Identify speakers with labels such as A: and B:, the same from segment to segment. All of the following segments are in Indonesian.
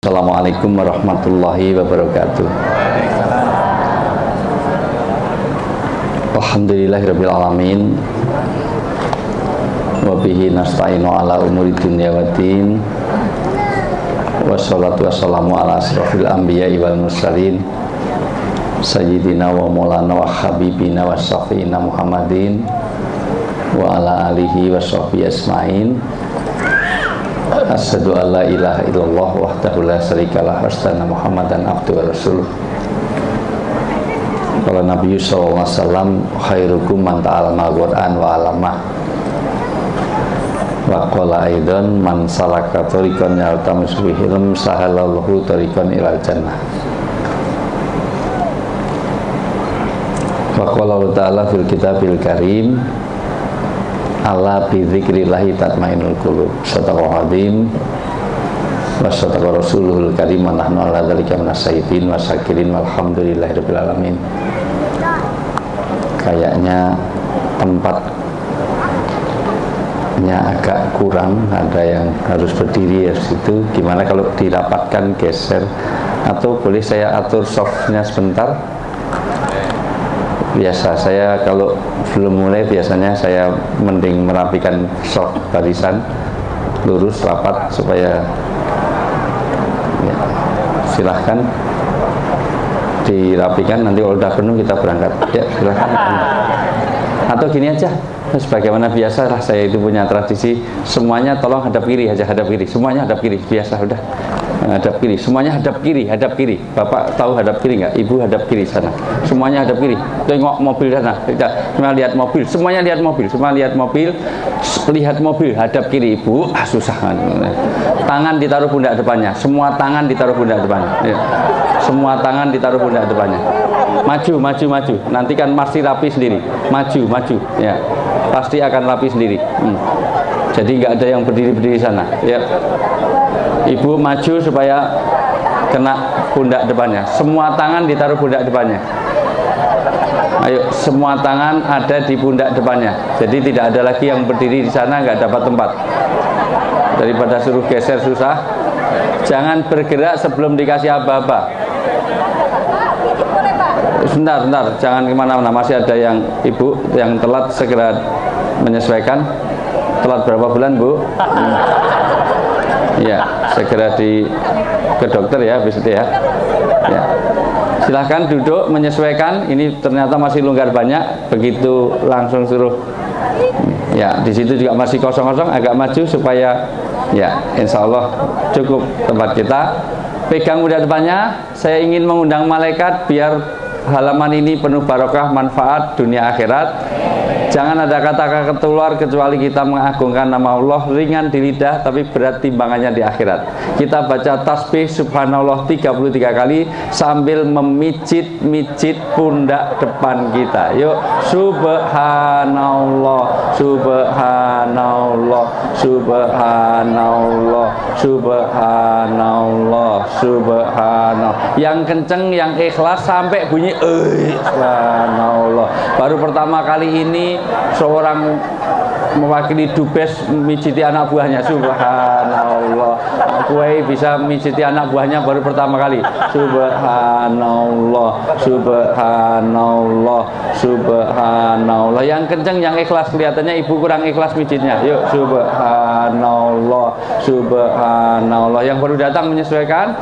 A: Assalamualaikum warahmatullahi wabarakatuh. Alhamdulillahirabbil alamin. Wa bihi nasta'inu ala umuri dunya waddin. Wassalatu wassalamu ala asrofil anbiya'i wal mursalin sayyidina wa maulana wa habibina wa syafi'ina Muhammadin wa ala alihi wa sahbihi asma'in. Asyhadu an la ilaha illallah wahdahu la syarikalah wa asyhadu Muhammadan abduhu wa rasuluh. Qala Nabi sallallahu alaihi wasallam khairukum man ta'allama al-Qur'an wa 'allamah. Wa qala aidan man salaka tariqan yaltamisu bihi ilman sahalallahu tariqan ilal jannah. Wa qala ta'ala fil kitabil karim ala bi dzikrillahi tatmainnul qulub. Sadaqallahul azim wa sadaqa rasuluhul karim wa nahnu ala dzalika minasyahidin wa syakirin walhamdulillahirabbil alamin. Kayaknya tempatnya agak kurang, ada yang harus berdiri ya situ. Gimana kalau dirapatkan, geser, atau boleh saya atur softnya sebentar? Biasa saya kalau belum mulai biasanya saya mending merapikan soft barisan lurus rapat supaya ya, silahkan dirapikan, nanti kalau udah penuh kita berangkat ya, silahkan. Atau gini aja, sebagaimana biasa lah, saya itu punya tradisi semuanya tolong hadap kiri aja, hadap kiri, semuanya hadap kiri, biasa udah hadap kiri, semuanya hadap kiri, hadap kiri. Bapak tahu hadap kiri nggak? Ibu hadap kiri sana, semuanya hadap kiri. Tengok mobil sana, kita cuma lihat mobil, semuanya lihat mobil, semua lihat mobil, lihat mobil, hadap kiri. Ibu susah kan? Tangan ditaruh pundak depannya, semua tangan ditaruh pundak depannya, ya. Semua tangan ditaruh pundak depannya. Maju, maju, maju. Nanti kan pasti rapi sendiri. Maju, maju, ya. Pasti akan rapi sendiri. Jadi nggak ada yang berdiri-berdiri sana, ya. Ibu maju supaya kena pundak depannya. Semua tangan ditaruh pundak depannya. Ayo, semua tangan ada di pundak depannya. Jadi tidak ada lagi yang berdiri di sana, nggak dapat tempat. Daripada suruh geser susah. Jangan bergerak sebelum dikasih aba-aba. Sebentar, jangan kemana-mana. Masih ada yang ibu yang telat, segera menyesuaikan. Telat berapa bulan, Bu? Ya, segera ke dokter ya, habis itu ya. Ya. Silahkan duduk menyesuaikan. Ini ternyata masih longgar banyak. Begitu langsung suruh. Ya, di situ juga masih kosong-kosong. Agak maju supaya ya, insya Allah cukup tempat kita. Pegang pundak depannya. Saya ingin mengundang malaikat biar halaman ini penuh barokah, manfaat dunia akhirat. Jangan ada kata-kata keluar kecuali kita mengagungkan nama Allah. Ringan di lidah tapi berat timbangannya di akhirat. Kita baca tasbih subhanallah 33 kali sambil memijit-mijit pundak depan kita. Yuk, subhanallah, subhanallah, subhanallah, subhanallah, subhanallah. Yang kenceng, yang ikhlas sampai bunyi subhanallah. Baru pertama kali ini seorang mewakili dubes mijiti anak buahnya. Subhanallah. Gue bisa mijiti anak buahnya baru pertama kali. Subhanallah, subhanallah, subhanallah. Yang kenceng, yang ikhlas. Kelihatannya ibu kurang ikhlas mijitnya. Yuk, subhanallah, subhanallah. Yang baru datang menyesuaikan.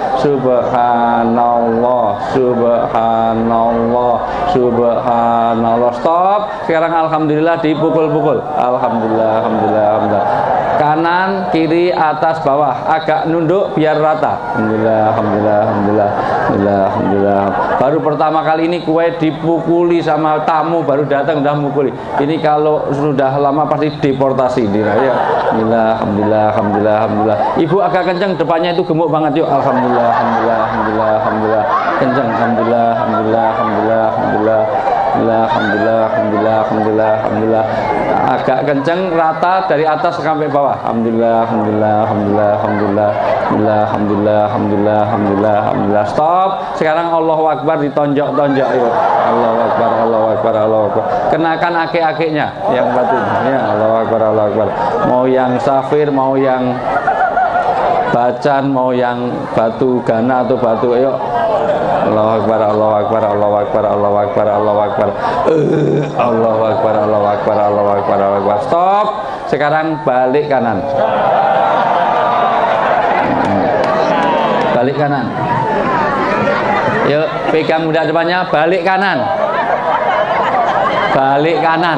A: Subhanallah, subhanallah, subhanallah. Stop. Sekarang alhamdulillah dipukul-pukul. Alhamdulillah, alhamdulillah, alhamdulillah. Kanan, kiri, atas, bawah. Agak nunduk biar rata. Alhamdulillah, alhamdulillah, alhamdulillah, alhamdulillah, alhamdulillah. Baru pertama kali ini kue dipukuli sama tamu baru datang udah mukuli. Ini kalau sudah lama pasti deportasi dia. Ya. Alhamdulillah, alhamdulillah, alhamdulillah, alhamdulillah. Ibu agak kenceng, depannya itu gemuk banget. Yuk, alhamdulillah, alhamdulillah, alhamdulillah, alhamdulillah. Kenceng, alhamdulillah, alhamdulillah, alhamdulillah, alhamdulillah. Alhamdulillah, alhamdulillah, alhamdulillah, alhamdulillah. Agak kenceng, rata dari atas sampai bawah. Alhamdulillah, alhamdulillah, alhamdulillah, alhamdulillah, alhamdulillah, alhamdulillah, alhamdulillah, alhamdulillah, alhamdulillah. Stop. Sekarang Allahu Akbar ditonjok-tonjok. Yuk. Allahu Akbar, Allahu Akbar, Allahu Akbar. Kenakan ake-akenya yang batin. Ya, Allahu Akbar, Allahu Akbar. Mau yang safir, mau yang Bacaan mau yang batu gana atau batu, ayo. Allahu Akbar, Allahu Akbar, Allahu Akbar, Allahu Akbar, Allahu Akbar. Allahu Akbar, Allahu Akbar, Allahu Akbar, Allahu Akbar. Stop. Sekarang balik kanan. Balik kanan. Yuk, pegang mudah depannya, balik kanan. Balik kanan.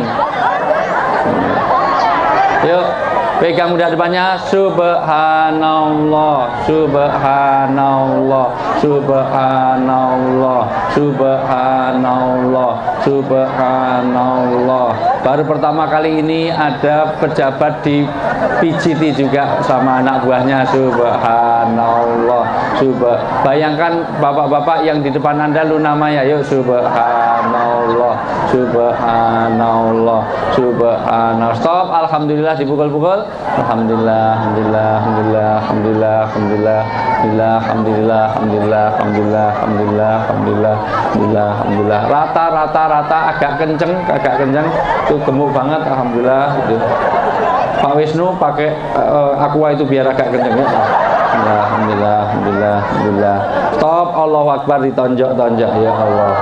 A: Yuk, pegang mudah depannya. Subhanallah, subhanallah, subhanallah, subhanallah, subhanallah. Baru pertama kali ini ada pejabat di PJT juga sama anak buahnya. Subhanallah, bayangkan bapak-bapak yang di depan Anda lu namanya, yuk subhanallah, subhanallah, subhanallah. Stop. Alhamdulillah, dipukul-pukul. Alhamdulillah, alhamdulillah, alhamdulillah, alhamdulillah, alhamdulillah, alhamdulillah, alhamdulillah, alhamdulillah, alhamdulillah, alhamdulillah, alhamdulillah, alhamdulillah. Rata, rata, rata, agak kenceng, itu gemuk banget. Alhamdulillah. Gitu. Pak Wisnu pakai aqua itu biar agak kenceng ya. Alhamdulillah, alhamdulillah, alhamdulillah. Stop. Allahu Akbar, ditonjok-tonjok ya Allah.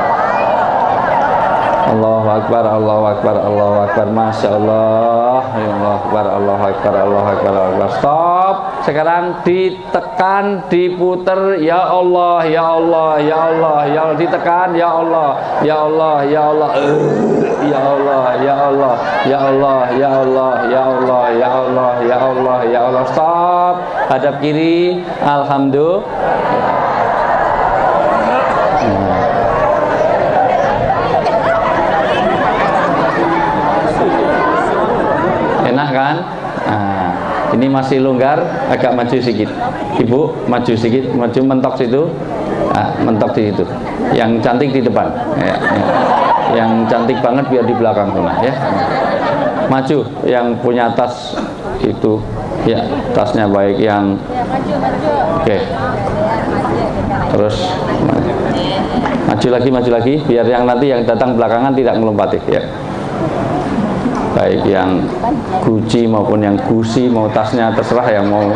A: Allahu Akbar, Allahu Akbar, Allahu Akbar. Masya Allah. Ya Allah Akbar, Allahu Akbar, Allahu Akbar, Allahu Akbar. Stop. Sekarang ditekan, diputer. Ya Allah, ya Allah, ya Allah, ya Allah. Ditekan, ya Allah, ya Allah, ya Allah. Ya Allah, ya Allah, ya Allah, ya Allah, ya Allah, ya Allah, ya Allah, ya Allah. Stop. Hadap kiri. Alhamdulillah. Enak kan? Nah, ini masih longgar, agak maju sedikit. Ibu maju sedikit, maju mentok situ. Nah, mentok di situ. Yang cantik di depan. Ya, ya. Yang cantik banget biar di belakang sana ya. Maju yang punya tas itu. Ya, tasnya baik yang oke. Terus maju lagi biar yang nanti yang datang belakangan tidak melompati ya. Baik yang Gucci maupun yang Gucci, mau tasnya terserah yang mau.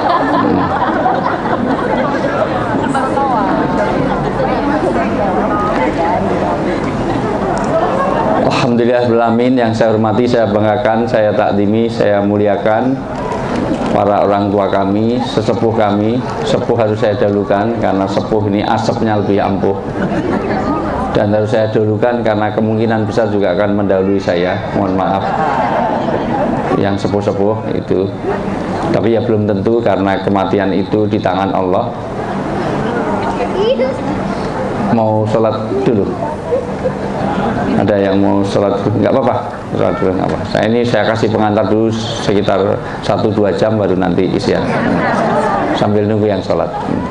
A: Alhamdulillahirrahmanirrahim. Yang saya hormati, saya banggakan, saya takdimi, saya muliakan para orang tua kami, sesepuh kami. Sepuh harus saya dahulukan karena sepuh ini asapnya lebih ampuh. Dan harus saya dahulukan karena kemungkinan besar juga akan mendahului saya. Mohon maaf yang sepuh-sepuh itu. Tapi ya belum tentu karena kematian itu di tangan Allah. Mau sholat dulu? Ada yang mau sholat dulu? Nggak apa-apa, sholat dulu nggak apa. Saya kasih pengantar dulu sekitar 1-2 jam baru nanti isya. Sambil nunggu yang sholat.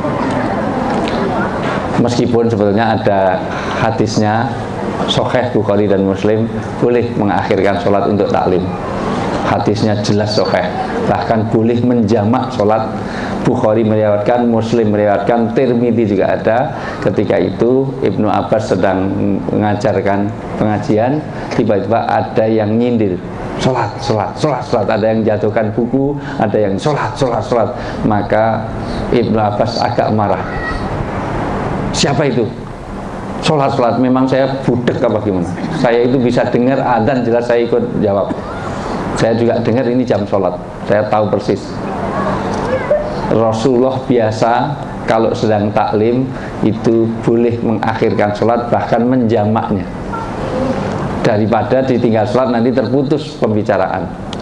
A: Meskipun sebetulnya ada hadisnya Sahih Bukhari dan Muslim boleh mengakhirkan sholat untuk taklim. Hadisnya jelas sahih, bahkan boleh menjamak sholat. Bukhari meriwayatkan, Muslim meriwayatkan, Tirmidzi juga ada. Ketika itu Ibnu Abbas sedang mengajarkan pengajian, tiba-tiba ada yang nyindir, sholat. Ada yang jatuhkan buku, ada yang sholat. Maka Ibnu Abbas agak marah. Siapa itu? Sholat. Memang saya budek apa gimana? Saya itu bisa dengar adzan jelas, saya ikut jawab. Saya juga dengar ini jam sholat. Saya tahu persis. Rasulullah biasa kalau sedang taklim itu boleh mengakhirkan sholat, bahkan menjamaknya. Daripada ditinggal sholat nanti terputus pembicaraan.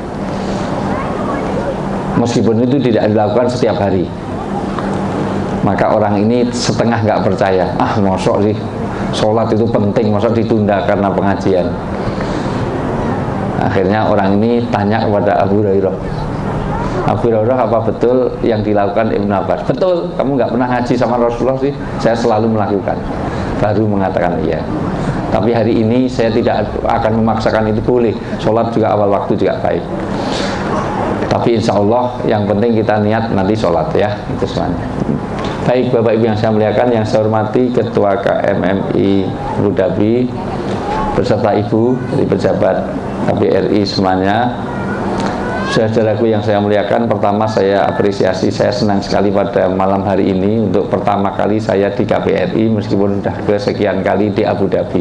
A: Meskipun itu tidak dilakukan setiap hari. Maka orang ini setengah nggak percaya. Mosok sih sholat itu penting, mosok ditunda karena pengajian. Akhirnya orang ini tanya kepada Abu Hurairah. Abu Hurairah, apa betul yang dilakukan Ibnu Abbas? Betul, kamu nggak pernah ngaji sama Rasulullah sih? Saya selalu melakukan. Baru mengatakan iya. Tapi hari ini saya tidak akan memaksakan itu, boleh. Sholat juga awal waktu juga baik. Tapi insya Allah yang penting kita niat nanti sholat ya, itu semuanya. Baik Bapak Ibu yang saya muliakan, yang saya hormati Ketua KMMI Abu Dhabi beserta Ibu dari pejabat KBRI semuanya. Saudaraku yang saya muliakan, pertama saya apresiasi, saya senang sekali pada malam hari ini untuk pertama kali saya di KBRI, meskipun sudah kesekian kali di Abu Dhabi.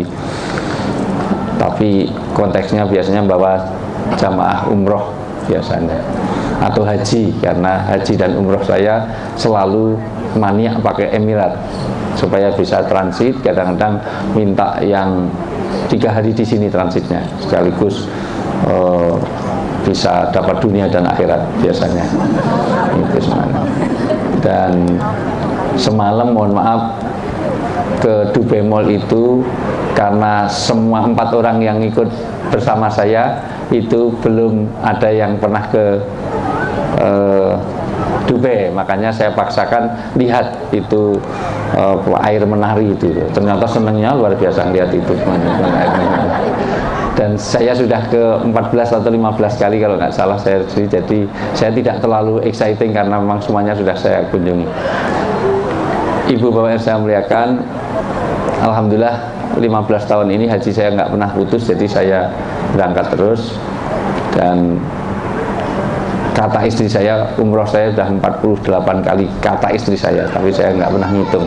A: Tapi konteksnya biasanya bawa jamaah umroh biasanya, atau haji, karena haji dan umroh saya selalu maniak pakai Emirat supaya bisa transit. Kadang-kadang minta yang 3 hari di sini transitnya, sekaligus bisa dapat dunia dan akhirat biasanya. Itu semuanya. Dan semalam mohon maaf ke Dubai Mall itu karena semua 4 orang yang ikut bersama saya itu belum ada yang pernah ke Dubai, makanya saya paksakan lihat itu air menari itu. Ternyata senangnya luar biasa lihat itu. Dan saya sudah ke 14 atau 15 kali kalau nggak salah saya, jadi saya tidak terlalu exciting karena memang semuanya sudah saya kunjungi. Ibu bapak yang saya muliakan, alhamdulillah 15 tahun ini haji saya nggak pernah putus, jadi saya berangkat terus. Dan kata istri saya, umroh saya sudah 48 kali, kata istri saya, tapi saya nggak pernah ngitung.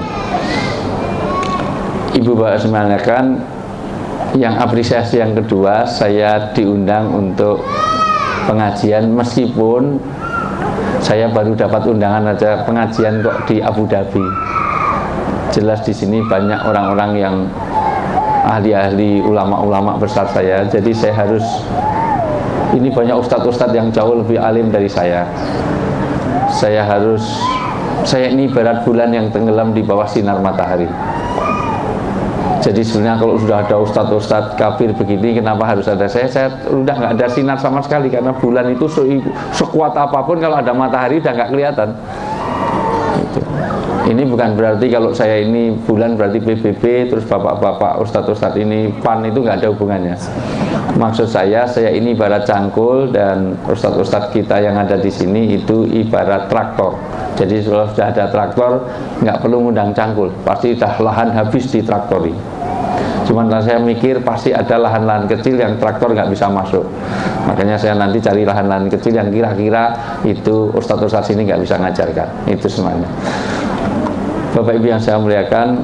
A: Ibu bapak saya muliakan, yang apresiasi yang kedua, saya diundang untuk pengajian, meskipun saya baru dapat undangan aja pengajian kok di Abu Dhabi. Jelas di sini banyak orang-orang yang ahli-ahli, ulama-ulama besar saya, jadi saya harus, ini banyak ustadz-ustadz yang jauh lebih alim dari saya. Saya ini ibarat bulan yang tenggelam di bawah sinar matahari. Jadi sebenarnya kalau sudah ada ustadz-ustadz kafir begini, kenapa harus ada saya? Saya udah nggak ada sinar sama sekali, karena bulan itu sekuat apapun kalau ada matahari udah nggak kelihatan. Gitu. Ini bukan berarti kalau saya ini bulan berarti PBB, terus bapak-bapak ustadz-ustadz ini PAN, itu nggak ada hubungannya. Maksud saya ini ibarat cangkul, dan ustadz-ustadz kita yang ada di sini itu ibarat traktor. Jadi kalau sudah ada traktor, nggak perlu ngundang cangkul, pasti dah lahan habis ditraktori. Cuman saya mikir pasti ada lahan-lahan kecil yang traktor nggak bisa masuk. Makanya saya nanti cari lahan-lahan kecil yang kira-kira itu ustadz-ustadz sini nggak bisa ngajarkan. Itu semuanya. Bapak Ibu yang saya muliakan,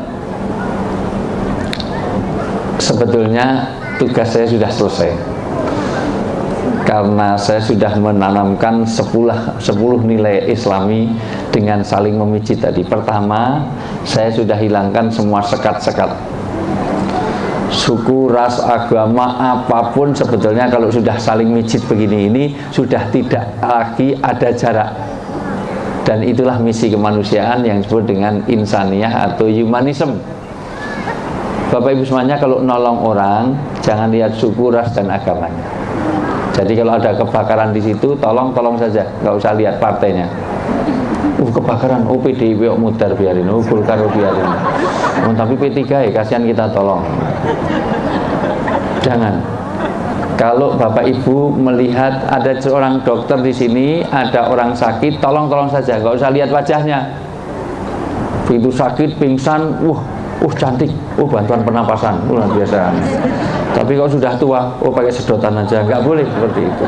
A: sebetulnya tugas saya sudah selesai, karena saya sudah menanamkan 10 nilai Islami dengan saling memijit tadi. Pertama, saya sudah hilangkan semua sekat-sekat suku, ras, agama, apapun. Sebetulnya kalau sudah saling mijit begini, ini sudah tidak lagi ada jarak. Dan itulah misi kemanusiaan yang disebut dengan insaniyah atau humanism. Bapak Ibu semuanya, kalau nolong orang jangan lihat suku, ras, dan agamanya. Jadi kalau ada kebakaran di situ, tolong saja, nggak usah lihat partainya. Kebakaran, PDIP mudar biarin, Golkar biarin. Tapi P3 ya kasihan, kita tolong. Jangan. Kalau Bapak Ibu melihat ada seorang dokter di sini, ada orang sakit, tolong saja, nggak usah lihat wajahnya. Begitu sakit, pingsan, cantik, bantuan pernapasan, luar biasa. Tapi kalau sudah tua, pakai sedotan aja, nggak boleh seperti itu.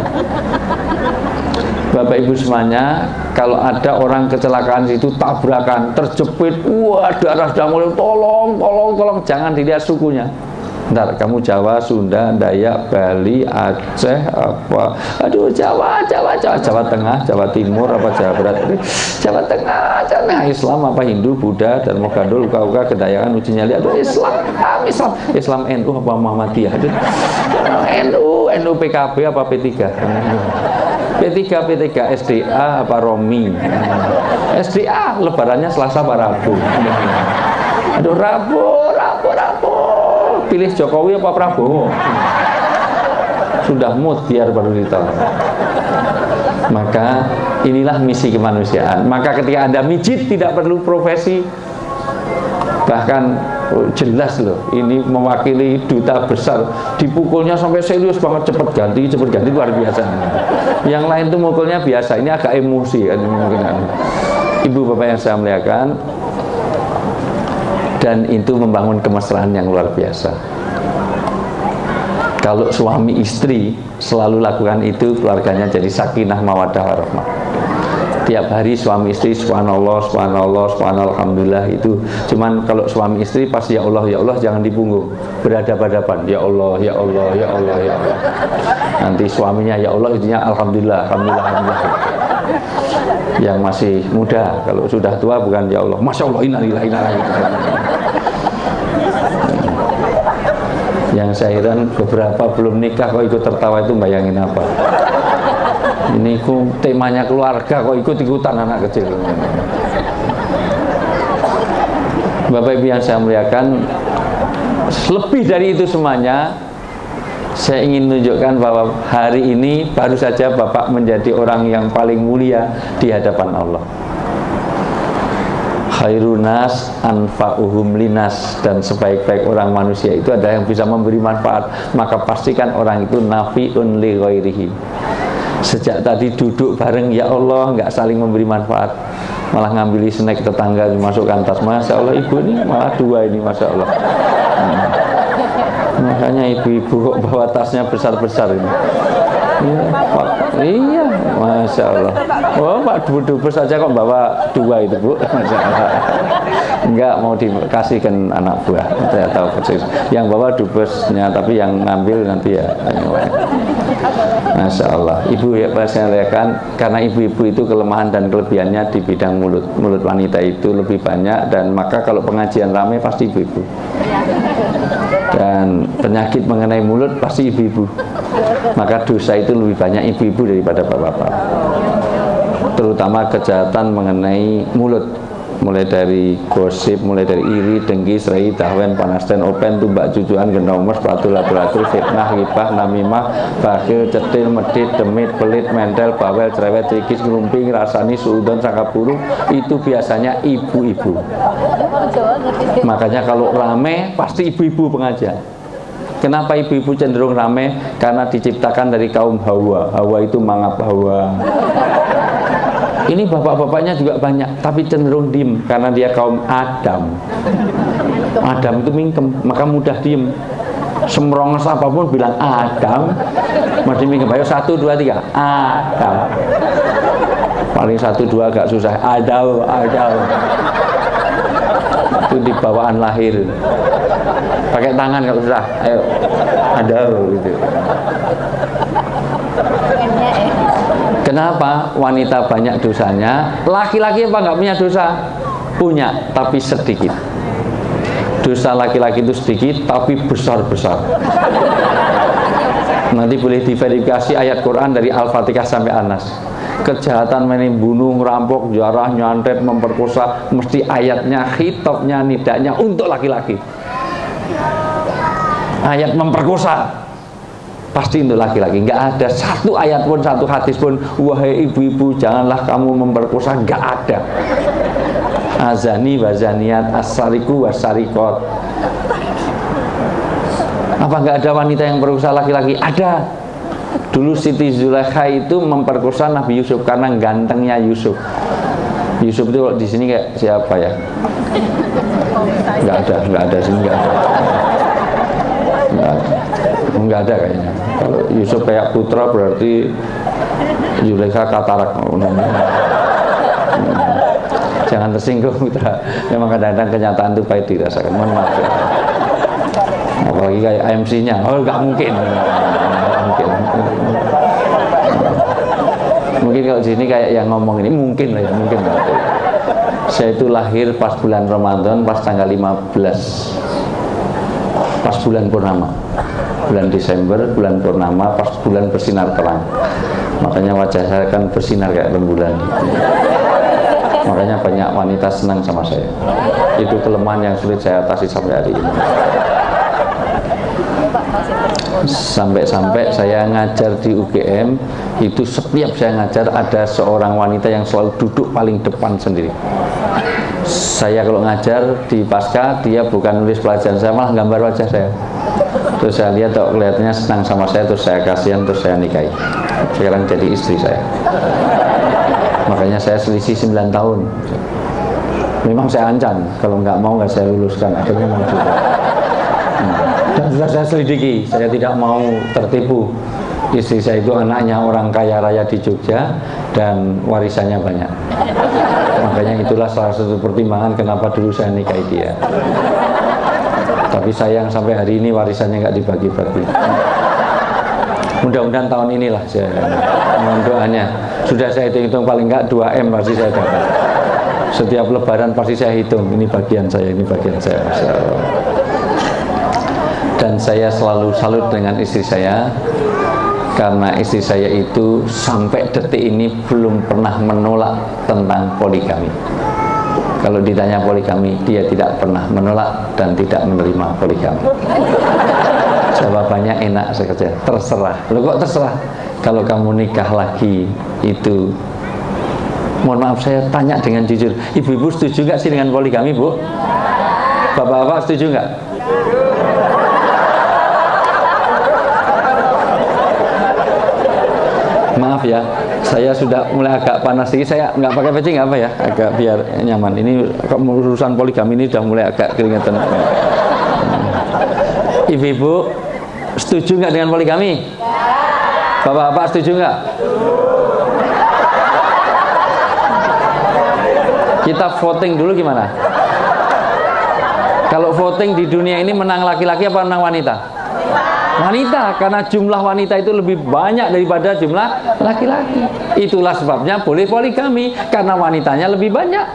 A: Bapak Ibu semuanya, kalau ada orang kecelakaan itu, tabrakan, terjepit, darah sudah mulai, tolong, jangan dilihat sukunya. Ntar kamu Jawa, Sunda, Dayak, Bali, Aceh, Jawa Tengah, Jawa Timur, Jawa Barat, Jawa Tengah, Islam Hindu, Buddha, dan Mogandul, Uka, Kedayangan, Uji Nyali, Islam NU apa Muhammadiyah, NU PKB apa P3, P3 SDA apa Romi, SDA lebarannya Selasa apa Rabu, Rabu, pilih Jokowi apa Prabowo, sudah mood biar baru ditolong. Maka inilah misi kemanusiaan. Maka ketika Anda mijit tidak perlu profesi, bahkan jelas loh, ini mewakili duta besar, dipukulnya sampai serius banget, cepet ganti luar biasa. Yang lain tuh mukulnya biasa, ini agak emosi kan. Ibu bapak yang saya muliakan, dan itu membangun kemesraan yang luar biasa. Kalau suami istri selalu lakukan itu, keluarganya jadi sakinah mawaddah warahmah. Tiap hari suami istri subhanallah, subhanallah, subhanallah, alhamdulillah itu. Cuman kalau suami istri pasti ya Allah jangan di punggung, berhadapan-hadapan ya Allah, ya Allah, ya Allah, ya Allah. Nanti suaminya ya Allah, intinya alhamdulillah, alhamdulillah, alhamdulillah. Yang masih muda, kalau sudah tua bukan ya Allah, masya Allah, innalillahi wa inna ilaihi raji'un. Yang saya heran beberapa belum nikah kok ikut tertawa, itu bayangin apa? Ini temanya keluarga kok ikut-ikutan anak kecil. Bapak Ibu yang saya muliakan, lebih dari itu semuanya, saya ingin menunjukkan bahwa hari ini baru saja Bapak menjadi orang yang paling mulia di hadapan Allah. Khairunas anfa'uhum linas, dan sebaik-baik orang manusia itu ada yang bisa memberi manfaat, maka pastikan orang itu nafi'un li ghairihi. Sejak tadi duduk bareng ya Allah, nggak saling memberi manfaat, malah ngambil snack tetangga dimasukkan tas. Masya Allah, ibu ini malah dua ini, Masya Allah. Makanya ibu-ibu kok bawa tasnya besar-besar ini. Iya, Pak. Iya, Masya Allah. Oh, Pak Dubes saja kok bawa dua itu, Bu. Masya Allah. Enggak mau dikasihkan anak buah. Saya tahu persis. Yang bawa Dubesnya, tapi yang ngambil nanti ya. Masya Allah. Ibu ya, saya lihatkan, karena ibu-ibu itu kelemahan dan kelebihannya di bidang mulut. Mulut wanita itu lebih banyak, dan maka kalau pengajian ramai pasti ibu-ibu. Dan penyakit mengenai mulut pasti ibu-ibu. Maka dosa itu lebih banyak ibu-ibu daripada bapak-bapak. Terutama kejahatan mengenai mulut, mulai dari gosip, mulai dari iri, dengki, serai, dahwen, panasten, open, tumbak, jujuan, genomes, patul-atul, fitnah, ghibah, namimah, bakhil, cetil, medit, demit, pelit, mentel, bawel, cerewet, cikis, ngerumping, rasani, suudon, sangka burung, itu biasanya ibu-ibu. Makanya kalau rame pasti ibu-ibu pengajian. Kenapa ibu-ibu cenderung rame? Karena diciptakan dari kaum Hawa. Hawa itu mangap Hawa. Ini bapak-bapaknya juga banyak, tapi cenderung diem karena dia kaum Adam. Adam itu mingkem, maka mudah diem. Semronges apapun bilang Adam, masih mingkem. Ayo 1, 2, 3, Adam. Paling 1, 2 agak susah. Adau. Itu di bawaan lahir. Pakai tangan kalau susah. Ayo, Adau gitu. Kenapa wanita banyak dosanya? Laki-laki apa nggak punya dosa? Punya, tapi sedikit. Dosa laki-laki itu sedikit, tapi besar-besar. Nanti boleh diverifikasi ayat Quran dari Al-Fatihah sampai An-Nas. Kejahatan membunuh, merampok, jarah, nyantet, memperkosa, mesti ayatnya, khitabnya, nidaknya untuk laki-laki. Ayat memperkosa pasti untuk laki-laki. Nggak ada satu ayat pun, satu hadis pun, wahai ibu-ibu janganlah kamu memperkosa, nggak ada. Azani wazaniat, asariku wasarikot. Apa nggak ada wanita yang memperkosa laki-laki? Ada. Dulu Siti Zulaikha itu memperkosa Nabi Yusuf karena gantengnya Yusuf. Yusuf itu di sini kayak siapa ya? Nggak ada sini, nggak ada kayaknya. Kalau Yusuf kayak putra berarti Zulaikha katarak. Jangan tersinggung putra. Memang kadang-kadang kenyataan itu pahit dirasakan. Mohon maaf ya. Apalagi kayak MC-nya. Oh nggak mungkin. Mungkin kalau di sini kayak yang ngomong ini mungkin lah ya, mungkin. Saya itu lahir pas bulan Ramadan, pas tanggal 15. Pas bulan purnama. Bulan Desember, bulan purnama, pas bulan bersinar terang. Makanya wajah saya kan bersinar kayak rembulan. Makanya banyak wanita senang sama saya. Itu kelemahan yang sulit saya atasi sampai hari ini. Sampai-sampai saya ngajar di UGM, itu setiap saya ngajar ada seorang wanita yang selalu duduk paling depan sendiri. Saya kalau ngajar di pasca, dia bukan nulis pelajaran saya, malah gambar wajah saya. Terus saya lihat kok kelihatannya senang sama saya, terus saya kasihan, terus saya nikahi. Sekarang jadi istri saya. Makanya saya selisih 9 tahun. Memang saya ancam, kalau nggak mau nggak saya luluskan. Akhirnya mau juga. Dan sudah saya selidiki, saya tidak mau tertipu. Istri saya itu anaknya orang kaya raya di Jogja dan warisannya banyak. Makanya itulah salah satu pertimbangan kenapa dulu saya nikahi dia. Tapi sayang sampai hari ini warisannya nggak dibagi-bagi. Mudah-mudahan tahun inilah saya mohon doanya. Sudah saya hitung paling nggak 2M pasti saya dapat. Setiap lebaran pasti saya hitung, ini bagian saya, ini bagian saya. Dan saya selalu salut dengan istri saya, karena istri saya itu sampai detik ini belum pernah menolak tentang poligami. Kalau ditanya poligami, dia tidak pernah menolak dan tidak menerima poligami. Jawabannya enak saja, terserah. Loh kok terserah? Kalau kamu nikah lagi itu, mohon maaf saya tanya dengan jujur, ibu-ibu setuju nggak sih dengan poligami, Bu? Bapak-bapak setuju nggak? Maaf ya, saya sudah mulai agak panas sedikit. Saya nggak pakai peci nggak apa ya, agak biar nyaman. Ini urusan poligami ini sudah mulai agak keringetan. Ibu-ibu setuju nggak dengan poligami? Bapak-bapak setuju nggak? Kita voting dulu gimana? Kalau voting di dunia ini menang laki-laki apa menang wanita? Wanita, karena jumlah wanita itu lebih banyak daripada jumlah laki-laki. Itulah sebabnya boleh poligami, karena wanitanya lebih banyak.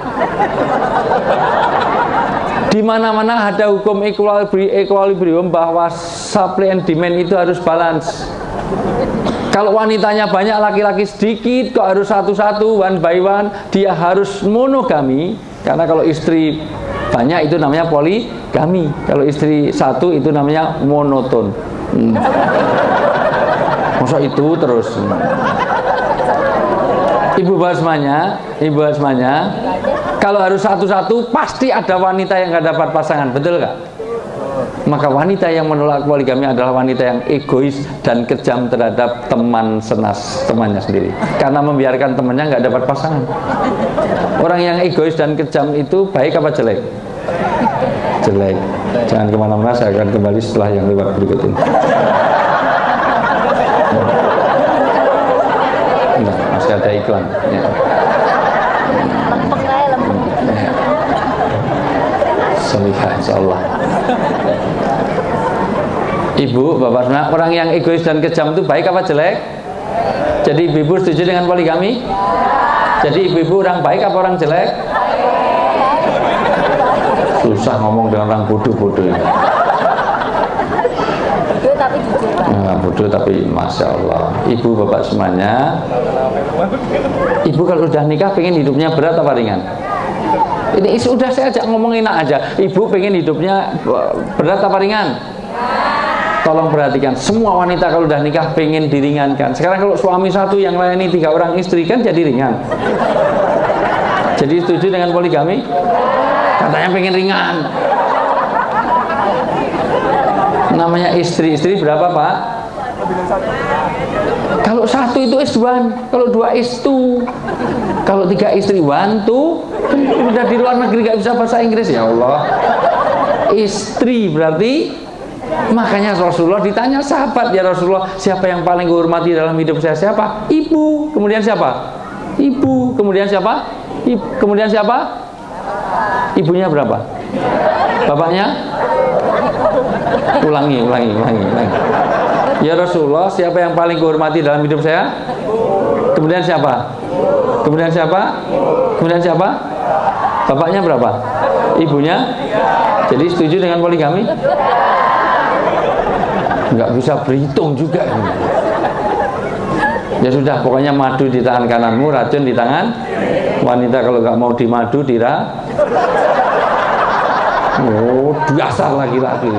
A: Di mana-mana ada hukum equilibrium bahwa supply and demand itu harus balance. Kalau wanitanya banyak, laki-laki sedikit, kok harus satu-satu, one by one, dia harus monogami. Karena kalau istri banyak itu namanya poligami. Kalau istri satu itu namanya monoton. Masa itu terus. Ibu basmanya, kalau harus satu-satu pasti ada wanita yang nggak dapat pasangan, betul nggak? Maka wanita yang menolak poligami adalah wanita yang egois dan kejam terhadap teman senas temannya sendiri, karena membiarkan temannya nggak dapat pasangan. Orang yang egois dan kejam itu baik apa jelek? Jelek. Jangan kemana-mana, saya akan kembali setelah yang lewat berikut ini. Nah, masih ada iklan ya. Semihah insyaallah. Ibu, bapak, orang yang egois dan kejam itu baik apa jelek? Jadi ibu setuju dengan poligami? Jadi ibu orang baik apa orang jelek? Susah ngomong dengan orang bodoh-bodoh ini. Bodoh tapi jujur. Nah, bodoh tapi masya Allah. Ibu bapak semuanya, ibu kalau udah nikah pengen hidupnya berat apa ringan? Ini sudah saya ajak ngomong enak aja. Ibu pengen hidupnya berat apa ringan? Tolong perhatikan, semua wanita kalau udah nikah pengen diringankan. Sekarang kalau suami satu yang layani 3 orang istri kan jadi ringan. Jadi setuju dengan poligami? Katanya pengen ringan. Namanya istri berapa Pak? Kalau satu itu is one, kalau 2 is two, kalau 3 istri one two. Udah di luar negeri gak bisa bahasa Inggris, ya Allah. Istri berarti, makanya Rasulullah ditanya sahabat, ya Rasulullah, siapa yang paling kuhormati dalam hidup saya? Siapa? Ibu. Kemudian siapa? Ibu. Kemudian siapa? Kemudian siapa? Ibunya berapa? Bapaknya? Ulangi. Ya Rasulullah, siapa yang paling kuhormati dalam hidup saya? Kemudian siapa? Kemudian siapa? Kemudian siapa? Bapaknya berapa? Ibunya? Jadi setuju dengan poligami? Nggak bisa berhitung juga. Ya sudah, pokoknya madu di tangan kananmu, racun di tangan wanita. Kalau nggak mau dimadu, oh, dasar laki-laki.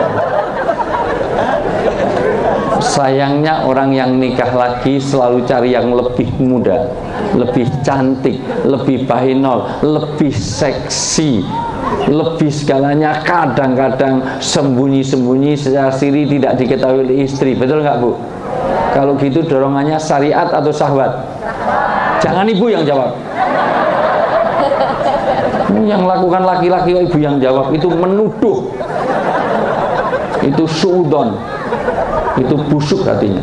A: Sayangnya orang yang nikah lagi selalu cari yang lebih muda, lebih cantik, lebih bahinol, lebih seksi, lebih segalanya. Kadang-kadang sembunyi-sembunyi secara siri tidak diketahui oleh istri. Betul nggak Bu? Kalau gitu dorongannya syariat atau syahwat? Jangan ibu yang jawab. Yang lakukan laki-laki, ibu yang jawab, itu menuduh. itu suudon, itu busuk hatinya.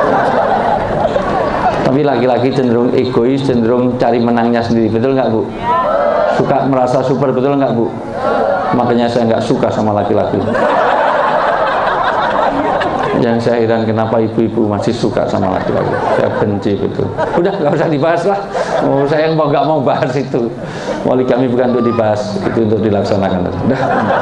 A: Tapi laki-laki cenderung egois, cenderung cari menangnya sendiri, betul nggak Bu? Suka merasa super, betul nggak Bu? Makanya saya nggak suka sama laki-laki. Yang saya heran kenapa ibu-ibu masih suka sama laki-laki. Saya benci betul. Udah nggak usah dibahas lah. Oh, saya nggak mau bahas itu. Poligami bukan untuk dibahas, itu untuk dilaksanakan. Udah.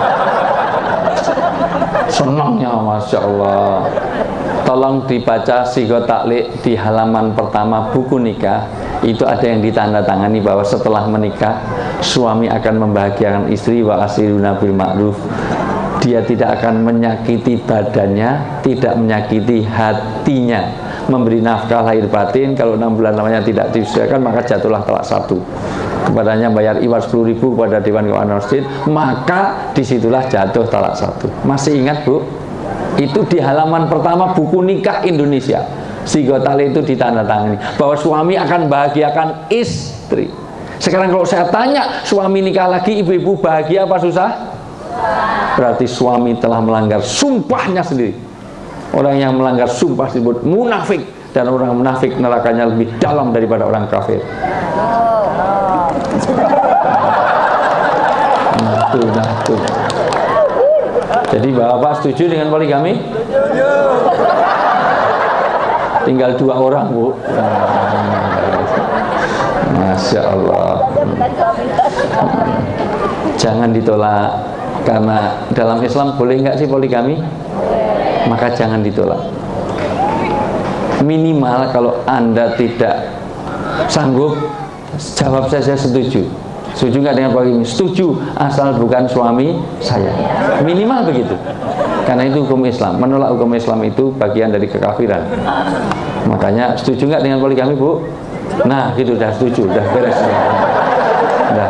A: Senangnya, masya Allah. Tolong dibaca sigo taklik di halaman pertama buku nikah. Itu ada yang ditandatangani bahwa setelah menikah suami akan membahagiakan istri, wa asiruna bil ma'ruf. Dia tidak akan menyakiti badannya, tidak menyakiti hatinya, memberi nafkah lahir batin. Kalau 6 bulan lamanya tidak disesuaikan, maka jatuhlah talak 1. Kepadanya bayar iwar 10.000 kepada Dewan Keamanan Masjid, maka disitulah jatuh talak 1. Masih ingat Bu? Itu di halaman pertama buku nikah Indonesia. Sigo tali itu ditandatangani bahwa suami akan bahagiakan istri. Sekarang kalau saya tanya, suami nikah lagi, ibu-ibu bahagia apa susah? Berarti suami telah melanggar sumpahnya sendiri. Orang yang melanggar sumpah disebut munafik, dan orang munafik nerakanya lebih dalam daripada orang kafir. Tuh. Jadi Bapak setuju dengan poligami? Tinggal 2 orang Bu. Masya Allah. Jangan ditolak. Karena dalam Islam boleh nggak sih poligami? Maka jangan ditolak. Minimal kalau Anda tidak sanggup, jawab saja setuju. Setuju nggak dengan poligami? Setuju, asal bukan suami saya. Minimal begitu. Karena itu hukum Islam. Menolak hukum Islam itu bagian dari kekafiran. Makanya setuju nggak dengan poligami Bu? Nah gitu, udah setuju, udah beres. Udah.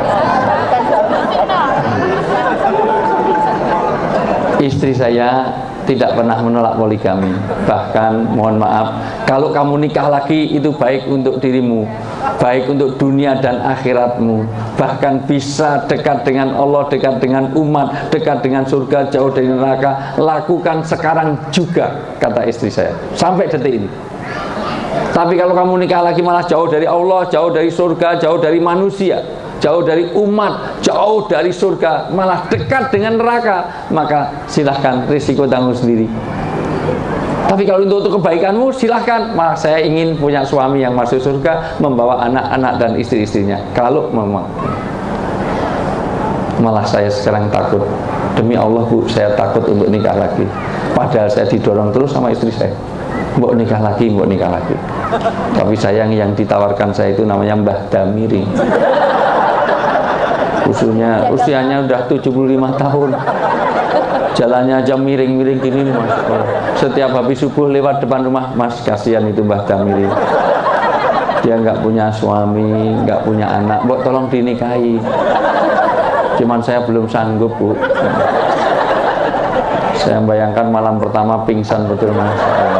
A: Istri saya tidak pernah menolak poligami. Bahkan mohon maaf, kalau kamu nikah lagi itu baik untuk dirimu, baik untuk dunia dan akhiratmu. Bahkan bisa dekat dengan Allah, dekat dengan umat, dekat dengan surga, jauh dari neraka. Lakukan sekarang juga, kata istri saya, sampai detik ini. Tapi kalau kamu nikah lagi malah jauh dari Allah, jauh dari surga, jauh dari manusia, jauh dari umat, jauh dari surga, malah dekat dengan neraka, maka silahkan, risiko tanggung sendiri. Tapi kalau untuk kebaikanmu silahkan. Malah saya ingin punya suami yang masuk surga, membawa anak-anak dan istri-istrinya. Kalau memang, malah saya sekarang takut. Demi Allah Bu, saya takut untuk nikah lagi. Padahal saya didorong terus sama istri saya, mbok nikah lagi, mbok nikah lagi. Tapi sayang yang ditawarkan saya itu namanya Mbah Damiring. Usianya udah 75 tahun. Jalannya aja miring-miring gini nih Mas. Setiap habis subuh lewat depan rumah, Mas, kasihan itu Mbah Damiring. Dia nggak punya suami, nggak punya anak, mbok tolong dinikahi. Cuman saya belum sanggup Bu. Saya bayangkan malam pertama pingsan betul Mas.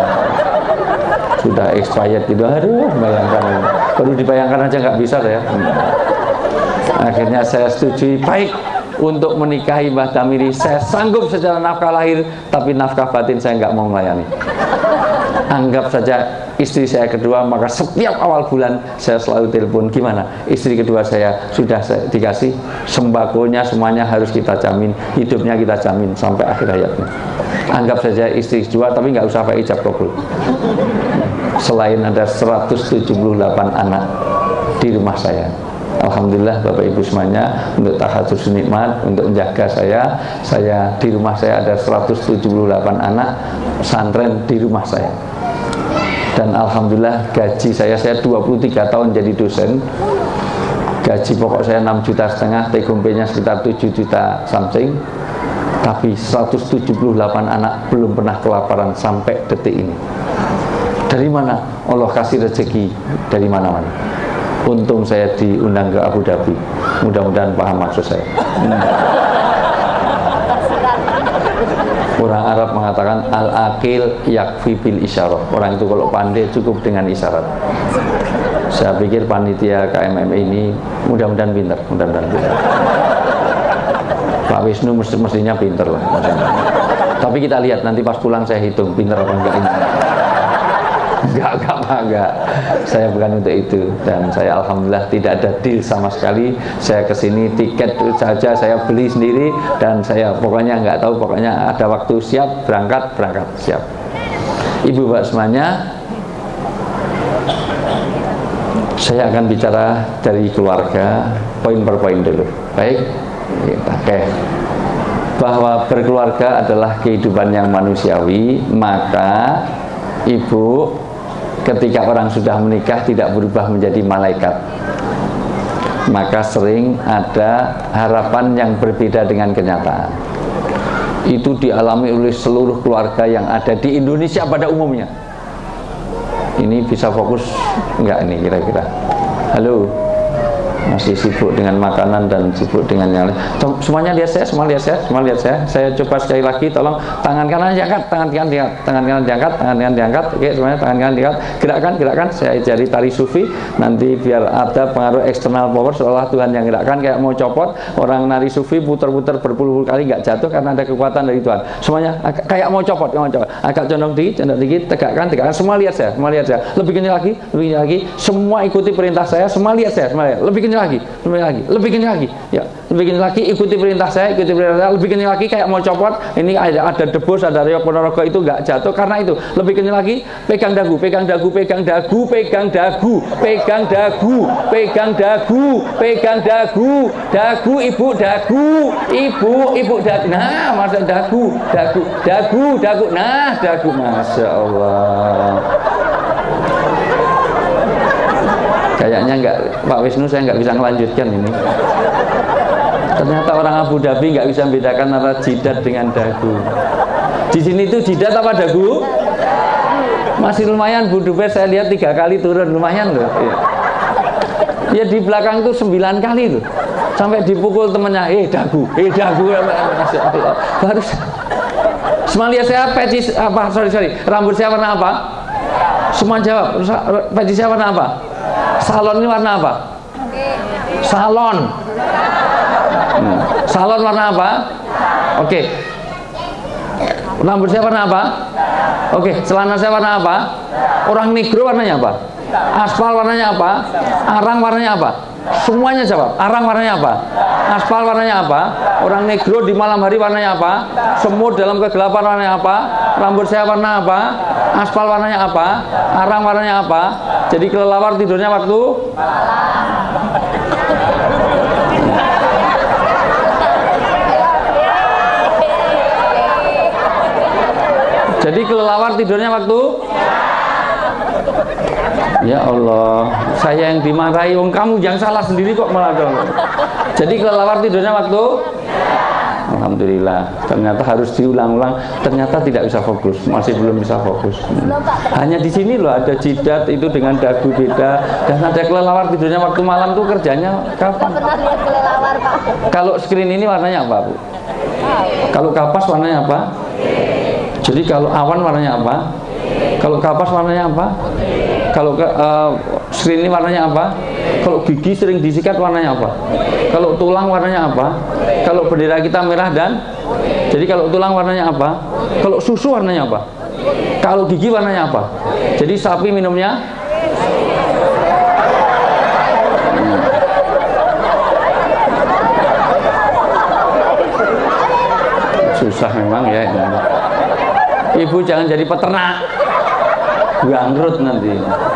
A: Sudah expired gitu, aduh, bayangkan. Baru dibayangkan aja nggak bisa saya. Akhirnya saya setujui, baik, untuk menikahi Mbah Damiri saya sanggup secara nafkah lahir, tapi nafkah batin saya nggak mau melayani. Anggap saja istri saya kedua, maka setiap awal bulan saya selalu telepon, gimana istri kedua saya, sudah saya dikasih sembakonya, semuanya harus kita jamin, hidupnya kita jamin sampai akhir hayatnya. Anggap saja istri kedua, tapi nggak usah pakai ijab kabul. Selain ada 178 anak di rumah saya, alhamdulillah Bapak Ibu semuanya, untuk tahadus nikmat, untuk menjaga saya di rumah saya ada 178 anak pesantren di rumah saya. Dan alhamdulillah gaji saya 23 tahun jadi dosen, gaji pokok saya 6,5 juta, TGP-nya sekitar 7 juta something. Tapi 178 anak belum pernah kelaparan sampai detik ini. Dari mana? Allah kasih rezeki dari mana-mana. Untung saya diundang ke Abu Dhabi. Mudah-mudahan paham maksud saya. Orang Arab mengatakan al-aqil yakfi bil isyarah. Orang itu kalau pandai cukup dengan isyarat. Saya pikir panitia KMM ini mudah-mudahan pintar, mudah-mudahan pintar. Pak Wisnu mestinya pintar lah. Tapi kita lihat nanti pas pulang saya hitung pinter apa enggak ini. Enggak. Saya bukan untuk itu, dan saya alhamdulillah tidak ada deal sama sekali. Saya kesini tiket saja saya beli sendiri, dan saya pokoknya nggak tahu, pokoknya ada waktu siap berangkat siap. Ibu bapak semuanya, saya akan bicara dari keluarga poin per poin dulu. Baik, oke. Bahwa berkeluarga adalah kehidupan yang manusiawi, maka ibu ketika orang sudah menikah tidak berubah menjadi malaikat, maka sering ada harapan yang berbeda dengan kenyataan. Itu dialami oleh seluruh keluarga yang ada di Indonesia pada umumnya. Ini bisa fokus enggak ini kira-kira? Halo, masih sibuk dengan makanan dan sibuk dengan yang lain. Semuanya lihat saya, semua lihat saya. Saya coba sekali lagi, tolong tangan kanan diangkat, tangan kanan diangkat. Oke, semuanya tangan kanan diangkat. Gerakan. Saya ajari tari sufi. Nanti biar ada pengaruh external power, seolah Tuhan yang gerakkan, kayak mau copot. Orang nari sufi putar-putar berpuluh-puluh kali nggak jatuh karena ada kekuatan dari Tuhan. Semuanya kayak mau copot. Agak condong dikit, tegakkan. Semua lihat saya. Lebih kencang lagi. Semua ikuti perintah saya. Semua lihat saya. Lebih kencang lagi, lebih kencang lagi, ya, lebih kencang lagi, ikuti perintah saya, lebih kencang lagi, kayak mau copot. Ini ada debus, ada reok ponorogo, itu nggak jatuh karena itu. Lebih kencang lagi, pegang dagu, dagu, ibu dagu, nah, masa dagu, nah, dagu, masya Allah. Kayaknya enggak, Pak Wisnu, saya nggak bisa melanjutkan ini. Ternyata orang Abu Dhabi nggak bisa membedakan antara jidat dengan dagu. Di sini itu jidat apa dagu? Masih lumayan, Bu Dubes, saya lihat 3 kali turun, lumayan loh. Ya di belakang itu 9 kali loh. Sampai dipukul temennya, dagu. Baru semua lihat saya peci apa? Sorry. Rambut saya warna apa? Semua jawab. Peci saya warna apa? Salon ini warna apa? Salon. Salon warna apa? Oke. Rambut saya warna apa? Oke. Celana saya warna apa? Orang negro warnanya apa? Aspal warnanya apa? Arang warnanya apa? Semuanya jawab. Arang warnanya apa? Aspal warnanya apa? Orang negro di malam hari warnanya apa? Semut dalam kegelapan warnanya apa? Rambut saya warna apa? Aspal warnanya apa? Arang warnanya apa? Jadi kelelawar tidurnya waktu ya Allah, saya yang dimarahi, kamu yang salah sendiri kok malah dong. Jadi kelelawar tidurnya waktu, alhamdulillah. Ternyata harus diulang-ulang, ternyata tidak bisa fokus, masih belum bisa fokus. Hanya di sini loh ada jidat itu dengan dagu beda, dan ada kelelawar tidurnya waktu malam tuh kerjanya kapan? Pernah lihat kelelawar, Pak. Kalau screen ini warnanya apa, Bu? Kalau kapas warnanya apa? Jadi kalau awan warnanya apa? Kalau kapas warnanya apa? Kalau screen ini warnanya apa? Kalau gigi sering disikat warnanya apa? Kalau tulang warnanya apa? Kalau bendera kita merah dan, jadi kalau tulang warnanya apa? Kalau susu warnanya apa? Kalau gigi warnanya apa? Jadi sapi minumnya susah memang ya. Ibu jangan jadi peternak, bangkrut nanti.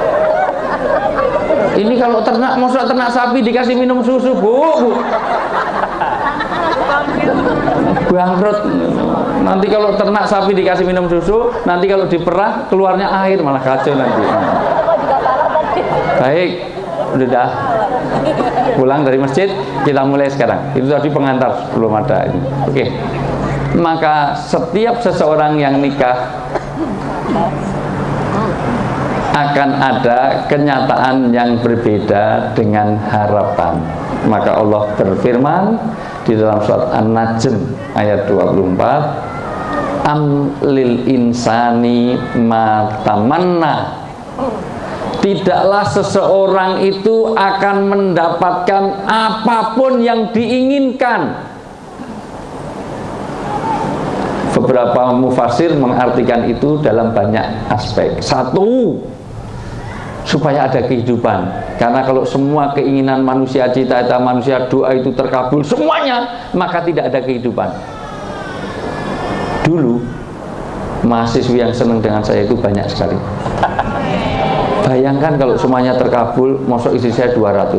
A: Ini kalau ternak, maksud ternak sapi dikasih minum susu, Bu. Bangkrut. Nanti kalau ternak sapi dikasih minum susu, nanti kalau diperah keluarnya air, malah kacau nanti. Baik, udah pulang dari masjid, kita mulai sekarang. Itu tadi pengantar, belum ada ini. Oke. Maka setiap seseorang yang nikah akan ada kenyataan yang berbeda dengan harapan. Maka Allah berfirman di dalam surat An-Najm ayat 24, am lil insani ma tamanna. Tidaklah seseorang itu akan mendapatkan apapun yang diinginkan. Beberapa mufasir mengartikan itu dalam banyak aspek. Satu, supaya ada kehidupan. Karena kalau semua keinginan manusia, cita-cita manusia, doa itu terkabul semuanya, maka tidak ada kehidupan. Dulu mahasiswa yang senang dengan saya itu banyak sekali. Bayangkan kalau semuanya terkabul, masuk istri saya 200.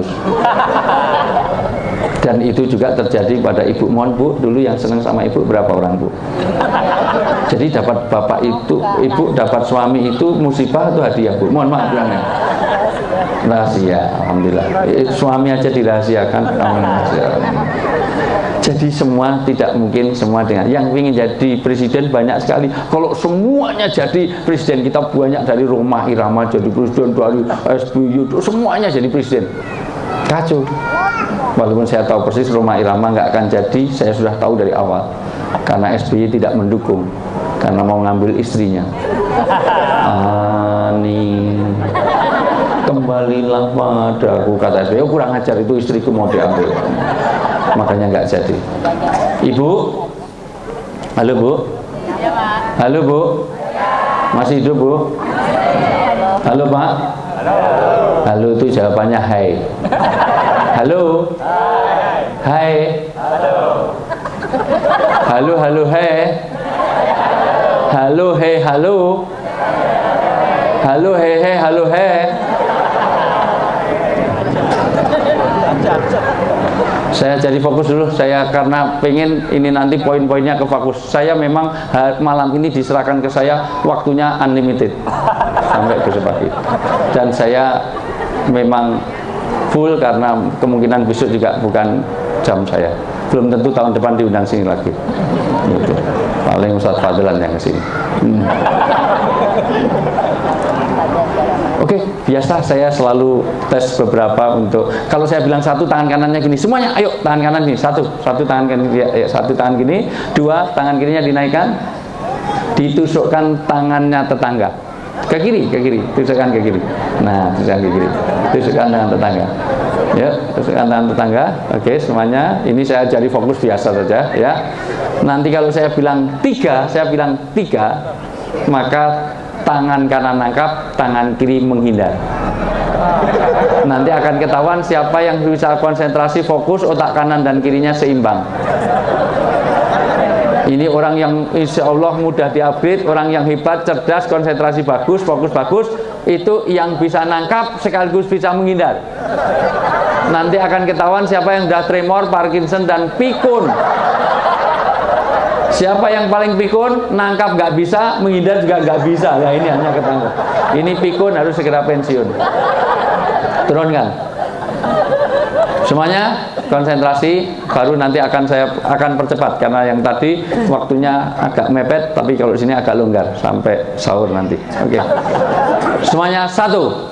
A: Dan itu juga terjadi pada ibu. Mohon bu, dulu yang senang sama ibu berapa orang bu? Jadi dapat bapak itu, ibu dapat suami itu musibah atau hadiah bu? Mohon maaf bilangnya. Rahasia, alhamdulillah. Suami aja dirahasiakan, alhamdulillah. Jadi semua tidak mungkin semua dengan yang ingin jadi presiden banyak sekali. Kalau semuanya jadi presiden, kita banyak dari Roma Irama jadi presiden, dari SBY semuanya jadi presiden. Kacau. Walaupun saya tahu persis Roma Irama nggak akan jadi, saya sudah tahu dari awal. Karena SBY tidak mendukung, karena mau ngambil istrinya. Ani, kembalilah padaku, kata SBY. Oh, kurang ajar, itu istriku mau diambil. Makanya nggak jadi. Ibu, halo bu, halo bu, masih hidup bu? Halo pak, halo itu jawabannya hai. Halo, hai, halo, halo, hai, halo, hei, halo, halo, hei, hei, halo, hei. Saya jadi fokus dulu, saya karena pengen ini nanti poin-poinnya ke fokus. Saya memang malam ini diserahkan ke saya, waktunya unlimited sampai besok pagi. Dan saya memang full karena kemungkinan besok juga bukan jam saya. Belum tentu tahun depan diundang sini lagi. Gitu. Paling Ustadz Fadlan yang kesini. Oke, biasa saya selalu tes beberapa untuk, kalau saya bilang satu, tangan kanannya gini, semuanya ayo tangan kanan gini, satu tangan gini, satu tangan gini, dua tangan kirinya dinaikkan, ditusukkan tangannya tetangga ke kiri, tusukkan ke kiri. Nah, tusukkan ke kiri, tusukkan tangan tetangga. Ya, tusukkan tangan tetangga. Oke, semuanya. Ini saya jadi fokus biasa saja ya. Nanti kalau saya bilang tiga, maka tangan kanan nangkap, tangan kiri menghindar. Nanti akan ketahuan siapa yang bisa konsentrasi, fokus, otak kanan dan kirinya seimbang. Ini orang yang insya Allah mudah diupgrade, orang yang hebat, cerdas, konsentrasi bagus, fokus bagus, itu yang bisa nangkap sekaligus bisa menghindar. Nanti akan ketahuan siapa yang sudah tremor, Parkinson dan pikun. Siapa yang paling pikun, nangkap nggak bisa, menghindar juga nggak bisa. Ya ini hanya ketangkep. Ini pikun harus segera pensiun. Turunkan. Semuanya konsentrasi, baru nanti saya akan percepat karena yang tadi waktunya agak mepet, tapi kalau di sini agak longgar sampai sahur nanti. Oke. Semuanya satu,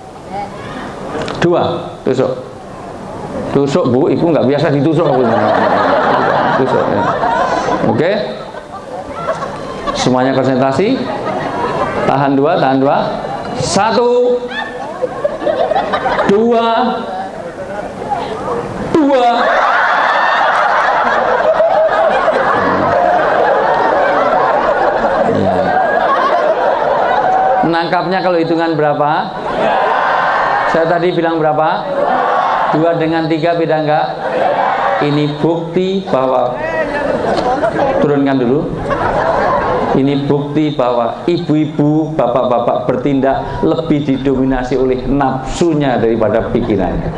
A: dua, tusuk. Tusuk bu, ibu nggak biasa ditusuk. Tusuk. Ya. Oke, semuanya konsentrasi. Tahan dua, satu, dua. Ya. Nangkapnya kalau hitungan berapa? Saya tadi bilang berapa? 2 dengan 3 beda enggak? Ini bukti bahwa, turunkan dulu. Ini bukti bahwa ibu-ibu, bapak-bapak bertindak lebih didominasi oleh nafsunya daripada pikirannya.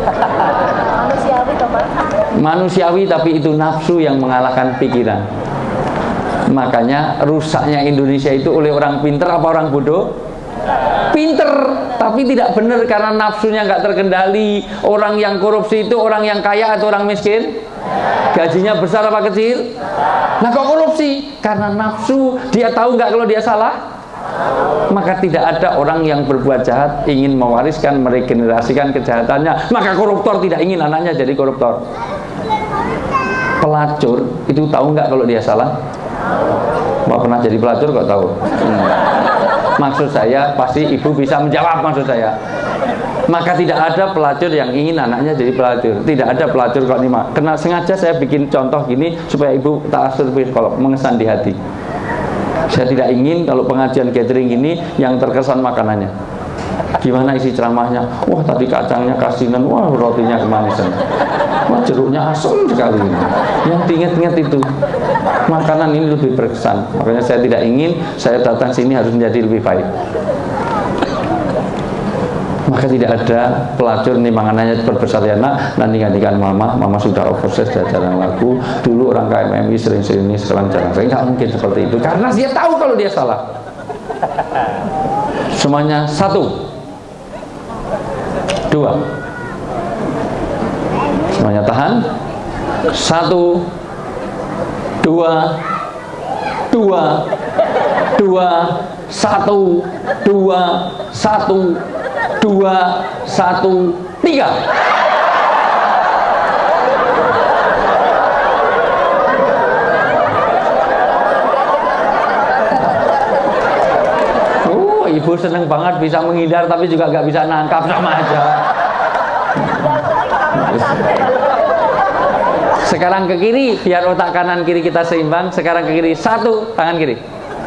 A: Manusiawi, tapi itu nafsu yang mengalahkan pikiran. Makanya rusaknya Indonesia itu oleh orang pinter apa orang bodoh? Pinter, tapi tidak benar karena nafsunya nggak terkendali. Orang yang korupsi itu orang yang kaya atau orang miskin? Gajinya besar apa kecil? Nah kok korupsi? Karena nafsu. Dia tahu nggak kalau dia salah? Maka tidak ada orang yang berbuat jahat ingin mewariskan, meregenerasikan kejahatannya. Maka koruptor tidak ingin anaknya jadi koruptor. Pelacur itu tahu nggak kalau dia salah? Mau pernah jadi pelacur kok tahu? Maksud saya pasti ibu bisa menjawab maksud saya. Maka tidak ada pelacur yang ingin anaknya jadi pelacur. Tidak ada pelacur kok nih. Karena sengaja saya bikin contoh gini supaya ibu ta'asur bil qalb, mengesan di hati. Saya tidak ingin kalau pengajian gathering ini yang terkesan makanannya. Gimana isi ceramahnya? Wah, tadi kacangnya kasinan, wah rotinya kemanisan, wah jeruknya asam sekali. Yang diingat-ingat itu makanan ini lebih berkesan. Makanya saya tidak ingin saya datang sini harus menjadi lebih baik. Maka tidak ada pelacur nih manganannya perbesar ya nak, nanti gantikan mama sudah overseas jalan lagu. Dulu orang KMMI sering-sering ini, sekarang jarang-jarang. Nggak mungkin seperti itu karena dia tahu kalau dia salah. Semuanya 1, 2, semuanya tahan. 1, 2, 2, 2, 1, 2, 1, 2, 1, 3. Ibu seneng banget bisa menghindar tapi juga nggak bisa nangkap, sama aja. Sekarang ke kiri biar otak kanan kiri kita seimbang. Sekarang ke kiri, 1 tangan kiri,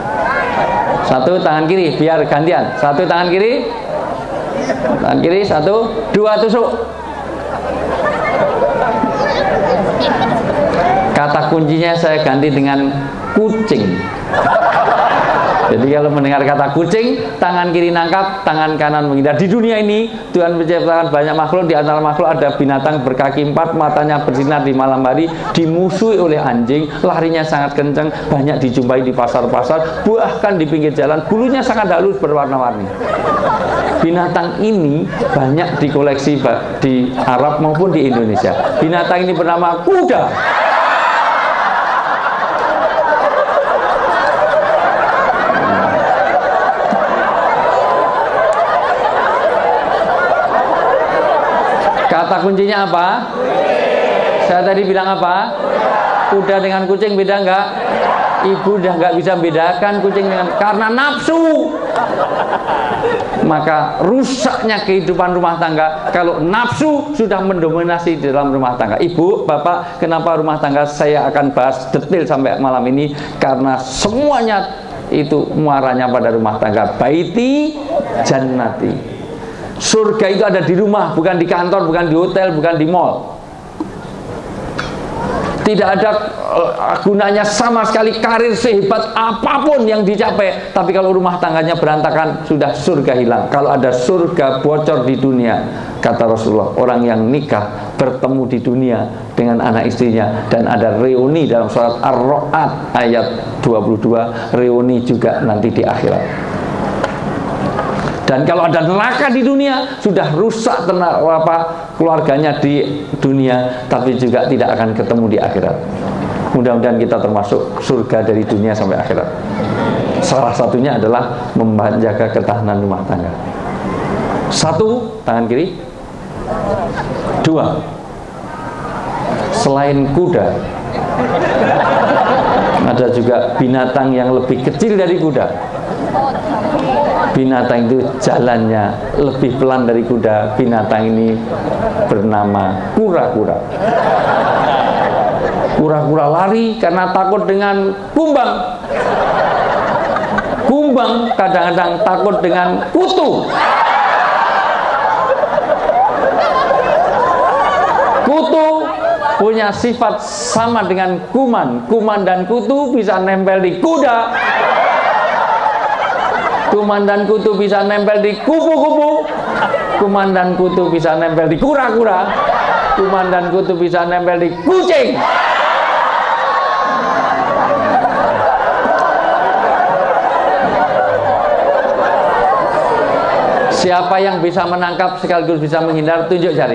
A: 1 tangan kiri biar gantian. 1 tangan kiri, 1, 2 tusuk. Kata kuncinya saya ganti dengan kucing. Jadi kalau mendengar kata kucing, tangan kiri nangkap, tangan kanan menghindar. Di dunia ini Tuhan menciptakan banyak makhluk. Di antara makhluk ada binatang berkaki 4, matanya bersinar di malam hari, dimusuhi oleh anjing, larinya sangat kencang, banyak dijumpai di pasar-pasar, bahkan di pinggir jalan, bulunya sangat halus berwarna-warni. Binatang ini banyak dikoleksi di Arab maupun di Indonesia. Binatang ini bernama kuda. Kata kuncinya apa? Saya tadi bilang apa? Kuda dengan kucing beda nggak? Ibu udah nggak bisa bedakan kucing dengan, karena nafsu. Maka rusaknya kehidupan rumah tangga kalau nafsu sudah mendominasi di dalam rumah tangga. Ibu, bapak, kenapa rumah tangga saya akan bahas detail sampai malam ini? Karena semuanya itu muaranya pada rumah tangga. Baiti jannati. Surga itu ada di rumah, bukan di kantor, bukan di hotel, bukan di mall. Tidak ada gunanya sama sekali karir sehebat apapun yang dicapai, tapi kalau rumah tangganya berantakan, sudah surga hilang. Kalau ada surga bocor di dunia, kata Rasulullah, orang yang nikah bertemu di dunia dengan anak istrinya, dan ada reuni dalam surat Ar-Ra'd ayat 22, reuni juga nanti di akhirat. Dan kalau ada neraka di dunia, sudah rusak keluarganya di dunia, tapi juga tidak akan ketemu di akhirat. Mudah-mudahan kita termasuk surga dari dunia sampai akhirat. Salah satunya adalah menjaga ketahanan rumah tangga. 1, tangan kiri. 2, selain kuda, ada juga binatang yang lebih kecil dari kuda. Binatang itu jalannya lebih pelan dari kuda. Binatang ini bernama kura-kura. Kura-kura lari karena takut dengan kumbang. Kumbang kadang-kadang takut dengan kutu. Kutu punya sifat sama dengan kuman. Kuman dan kutu bisa nempel di kuda. Kuman dan kutu bisa nempel di kupu-kupu. Kuman dan kutu bisa nempel di kura-kura. Kuman dan kutu bisa nempel di kucing. Siapa yang bisa menangkap sekaligus bisa menghindar, tunjuk jari.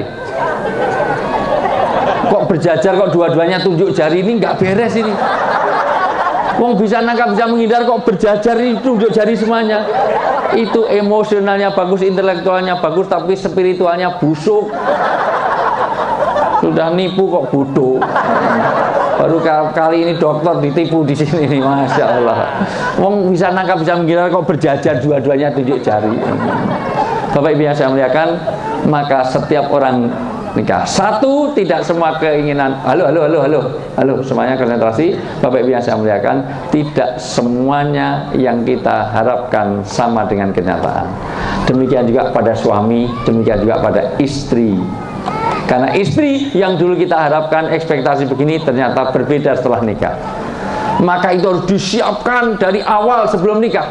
A: Kok berjajar, kok dua-duanya tunjuk jari, ini nggak beres ini. Wong bisa nangkap, bisa menghindar, kok berjajar ini tunjuk jari semuanya. Itu emosionalnya bagus, intelektualnya bagus, tapi spiritualnya busuk. Sudah nipu kok bodoh. Baru kali ini dokter ditipu di sini nih, masya Allah. Wong bisa nangkap, bisa menghindar, kok berjajar dua-duanya tunjuk jari. Bapak Ibu yang saya muliakan, maka setiap orang nikah. Satu, tidak semua keinginan, halo semuanya konsentrasi, Bapak Ibu yang saya muliakan, tidak semuanya yang kita harapkan sama dengan kenyataan. Demikian juga pada suami, demikian juga pada istri. Karena istri yang dulu kita harapkan ekspektasi begini ternyata berbeda setelah nikah. Maka itu harus disiapkan dari awal sebelum nikah.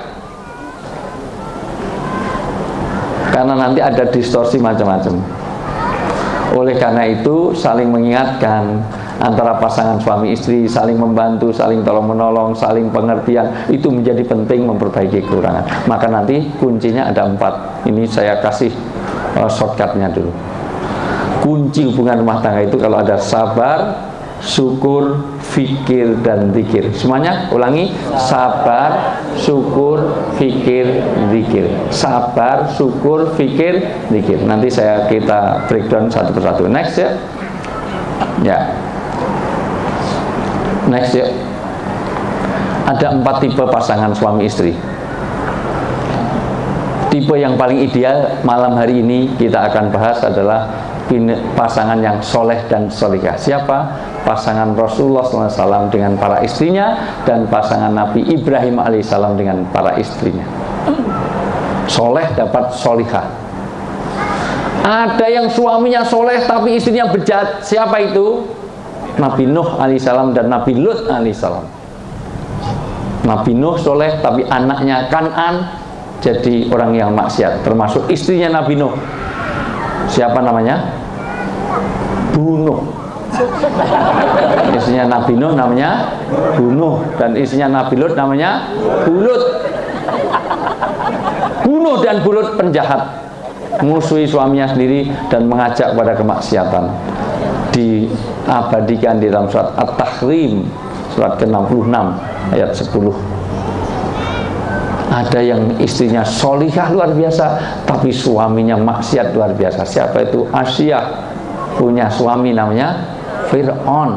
A: Karena nanti ada distorsi macam-macam. Oleh karena itu saling mengingatkan antara pasangan suami istri, saling membantu, saling tolong-menolong, saling pengertian, itu menjadi penting memperbaiki kekurangan. Maka nanti kuncinya ada 4. Ini saya kasih shortcutnya dulu. Kunci hubungan rumah tangga itu kalau ada sabar, syukur, fikir, dan zikir. Semuanya ulangi, sabar, syukur, fikir, zikir. Sabar, syukur, fikir, zikir. Nanti kita breakdown satu persatu. Next ya. Ya. Next ya. Ada 4 tipe pasangan suami istri. Tipe yang paling ideal malam hari ini kita akan bahas adalah pasangan yang soleh dan solihah. Siapa? Pasangan Rasulullah SAW dengan para istrinya, dan pasangan Nabi Ibrahim alaihissalam dengan para istrinya. Soleh dapat solihah. Ada yang suaminya soleh tapi istrinya bejat. Siapa itu? Nabi Nuh alaihissalam dan Nabi Lut alaihissalam. Nabi Nuh soleh tapi anaknya Kan'an jadi orang yang maksiat, termasuk istrinya Nabi Nuh. Siapa namanya? Bunuh. Istrinya Nabi Nuh namanya Bunuh, dan istrinya Nabi Lut namanya Bulut. Bunuh dan Bulut penjahat, musuhi suaminya sendiri dan mengajak pada kemaksiatan. Diabadikan di dalam surat At-Tahrim, surat ke-66 ayat 10. Ada yang istrinya solihah luar biasa tapi suaminya maksiat luar biasa. Siapa itu? Asyah, punya suami namanya Fir'aun.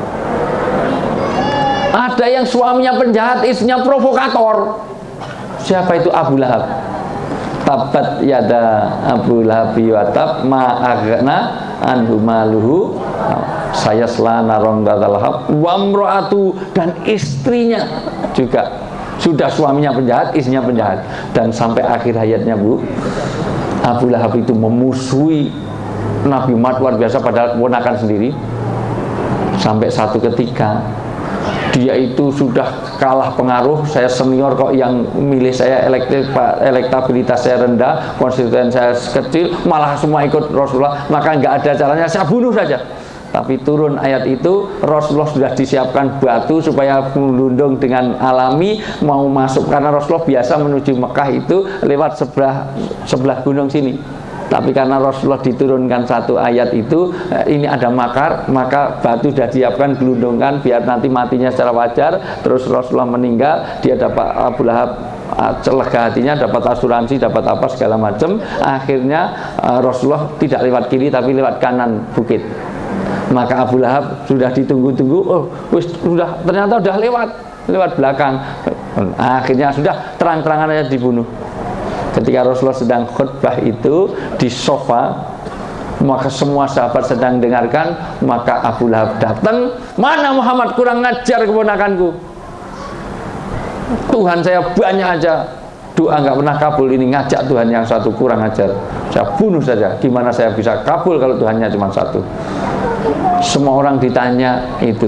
A: Ada yang suaminya penjahat, istrinya provokator. Siapa itu? Abu Lahab. Tabat yada Abu Lahab watab ma aghna anhu maluhu sayasla naron dzalahab wa imraatu, dan istrinya juga sudah suaminya penjahat, istrinya penjahat, dan sampai akhir hayatnya Bu, Abu Lahab itu memusuhi Nabi Muhammad luar biasa, padahal keponakan sendiri. Sampai satu ketika dia itu sudah kalah pengaruh, saya senior kok yang milih saya, elektabilitas saya rendah, konstituen saya kecil, malah semua ikut Rasulullah, maka nggak ada caranya, saya bunuh saja. Tapi turun ayat itu, Rasulullah sudah disiapkan batu supaya melundung dengan alami mau masuk, karena Rasulullah biasa menuju Mekah itu lewat sebelah gunung sini. Tapi karena Rasulullah diturunkan satu ayat itu, ini ada makar, maka batu sudah disiapkan, gelundungkan biar nanti matinya secara wajar. Terus Rasulullah meninggal, dia dapat, Abu Lahab lega hatinya, dapat asuransi, dapat apa segala macam. Akhirnya Rasulullah tidak lewat kiri tapi lewat kanan bukit. Maka Abu Lahab sudah ditunggu-tunggu, ternyata sudah lewat belakang. Akhirnya sudah terang-terangan aja dibunuh. Ketika Rasulullah sedang khutbah itu di sofa, maka semua sahabat sedang dengarkan, maka Abu Lahab datang, mana Muhammad, kurang ngajar keponakanku, Tuhan saya banyak aja, doa nggak pernah kabul, ini ngajak Tuhan yang satu, kurang ajar, saya bunuh saja. Gimana saya bisa kabul kalau Tuhannya cuma satu? Semua orang ditanya,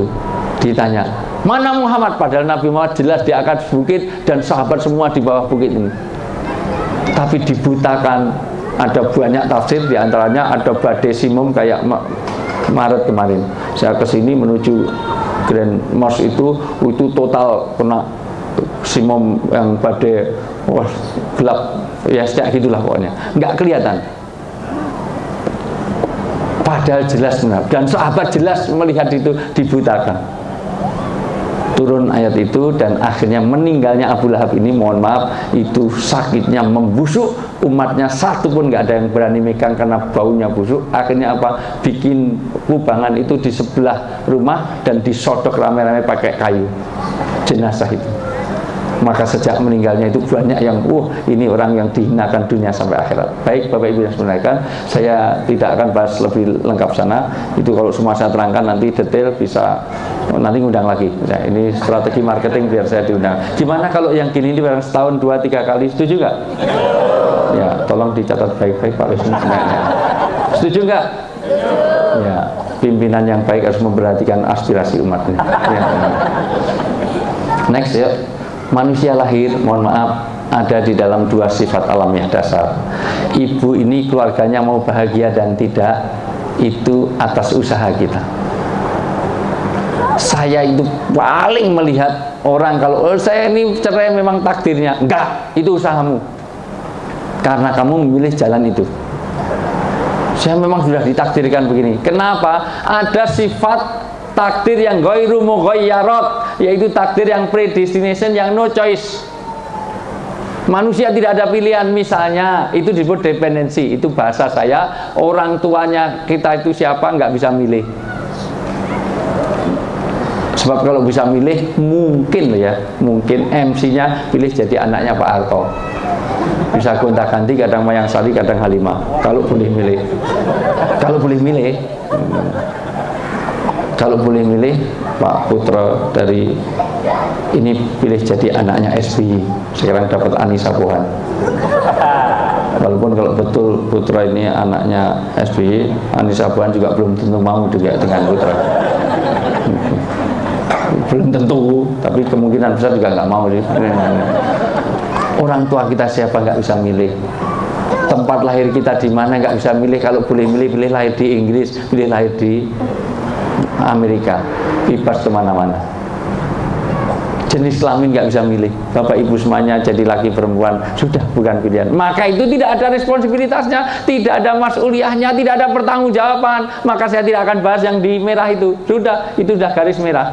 A: mana Muhammad, padahal Nabi Muhammad jelas di atas bukit dan sahabat semua di bawah bukit ini. Tapi dibutakan. Ada banyak tafsir, diantaranya ada badai simum kayak Maret kemarin. Saya kesini menuju Grand Mosque itu total kena simum yang badai, gelap, ya sejak gitulah pokoknya, nggak kelihatan. Padahal jelas benar, dan sahabat jelas melihat itu, dibutakan. Turun ayat itu, dan akhirnya meninggalnya Abu Lahab ini, mohon maaf, itu sakitnya membusuk, umatnya satu pun nggak ada yang berani megang karena baunya busuk. Akhirnya apa? Bikin kubangan itu di sebelah rumah dan disodok rame-rame pakai kayu jenazah itu. Maka sejak meninggalnya itu banyak yang ini orang yang dihinakan dunia sampai akhirat. Baik Bapak Ibu yang sebenarnya, saya tidak akan bahas lebih lengkap sana. Itu kalau semua saya terangkan nanti detail bisa nanti ngundang lagi. Nah, ini strategi marketing biar saya diundang. Gimana kalau yang gini ini barang setahun 2-3 kali, setuju nggak? Ya, tolong dicatat baik-baik Pak Wisnu. Setuju nggak? Ya, pimpinan yang baik harus memperhatikan aspirasi umatnya. Ya. Next ya. Manusia lahir, mohon maaf, ada di dalam 2 sifat alamiah dasar. Ibu ini keluarganya mau bahagia dan tidak, itu atas usaha kita. Saya itu paling melihat orang kalau saya ini cerai memang takdirnya. Enggak, itu usahamu. Karena kamu memilih jalan itu. Saya memang sudah ditakdirkan begini. Kenapa? Ada sifat takdir yang ghairu mughayyarat, yaitu takdir yang predestination, yang no choice. Manusia tidak ada pilihan. Misalnya itu disebut dependensi. Itu bahasa saya, orang tuanya kita itu siapa nggak bisa milih. Sebab kalau bisa milih mungkin ya, mungkin MC-nya pilih jadi anaknya Pak Harto. Bisa gonta-ganti, kadang Mayang Sari, kadang Halimah. Kalau boleh milih. Kalau boleh milih. Kalau boleh milih, Pak Putra dari ini pilih jadi anaknya SBY. Sekarang dapat Anissa Pohan. Walaupun kalau betul Putra ini anaknya SBY, Anissa Pohan juga belum tentu mau juga dengan Putra. Belum tentu, tapi kemungkinan besar juga nggak mau sih. Orang tua kita siapa nggak bisa milih. Tempat lahir kita di mana nggak bisa milih. Kalau boleh milih, pilih lahir di Inggris, pilih lahir di Amerika, bebas kemana-mana. Jenis kelamin nggak bisa milih. Bapak Ibu semuanya jadi laki perempuan, sudah bukan pilihan. Maka itu tidak ada responsibilitasnya, tidak ada mas'uliyahnya, tidak ada pertanggungjawaban. Maka saya tidak akan bahas yang di merah itu. Sudah, itu sudah garis merah.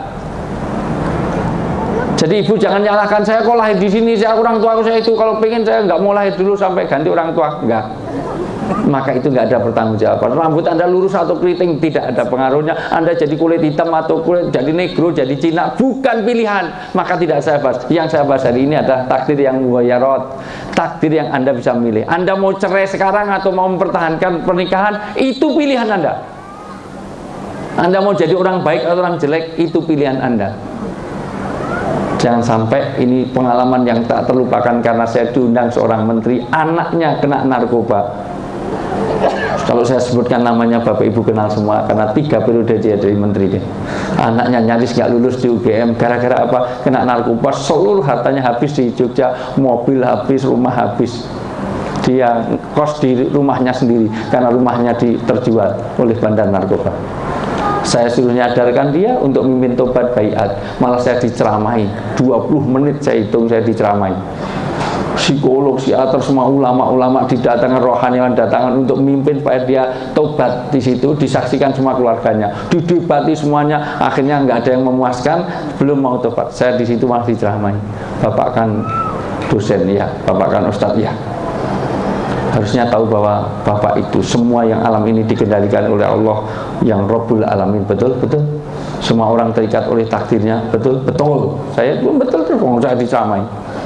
A: Jadi ibu jangan nyalahkan saya kok lahir di sini, saya orang tua saya itu kalau pengen saya nggak mau lahir dulu sampai ganti orang tua, enggak. Maka itu nggak ada pertanggungjawaban. Rambut Anda lurus atau keriting tidak ada pengaruhnya. Anda jadi kulit hitam atau kulit jadi negro, jadi Cina, bukan pilihan. Maka tidak saya bahas. Yang saya bahas hari ini adalah takdir yang mughayyarat, takdir yang Anda bisa milih. Anda mau cerai sekarang atau mau mempertahankan pernikahan, itu pilihan Anda. Anda mau jadi orang baik atau orang jelek, itu pilihan Anda. Jangan sampai ini pengalaman yang tak terlupakan karena saya diundang seorang menteri, anaknya kena narkoba. Kalau saya sebutkan namanya Bapak Ibu kenal semua, karena 3 periode dia jadi menteri dia. Anaknya nyaris nggak lulus di UGM gara-gara apa? Kena narkoba, seluruh hartanya habis di Jogja, mobil habis, rumah habis. Dia kos di rumahnya sendiri karena rumahnya terjual oleh bandar narkoba. Saya suruh nyadarkan dia untuk memimpin tobat baiat, malah saya diceramai 20 menit saya hitung saya diceramai. Psikolog, psikiater, semua ulama-ulama didatangkan, rohaniawan datangkan untuk memimpin supaya dia tobat. Di situ disaksikan semua keluarganya, didebati semuanya, akhirnya nggak ada yang memuaskan, belum mau tobat. Saya di situ malah diceramai. Bapak kan dosen ya, Bapak kan ustadz ya. Harusnya tahu bahwa Bapak itu semua yang alam ini dikendalikan oleh Allah yang Rabbul Alamin. Betul, betul. Semua orang terikat oleh takdirnya. Betul, betul. Saya belum betul terus saya diceramai.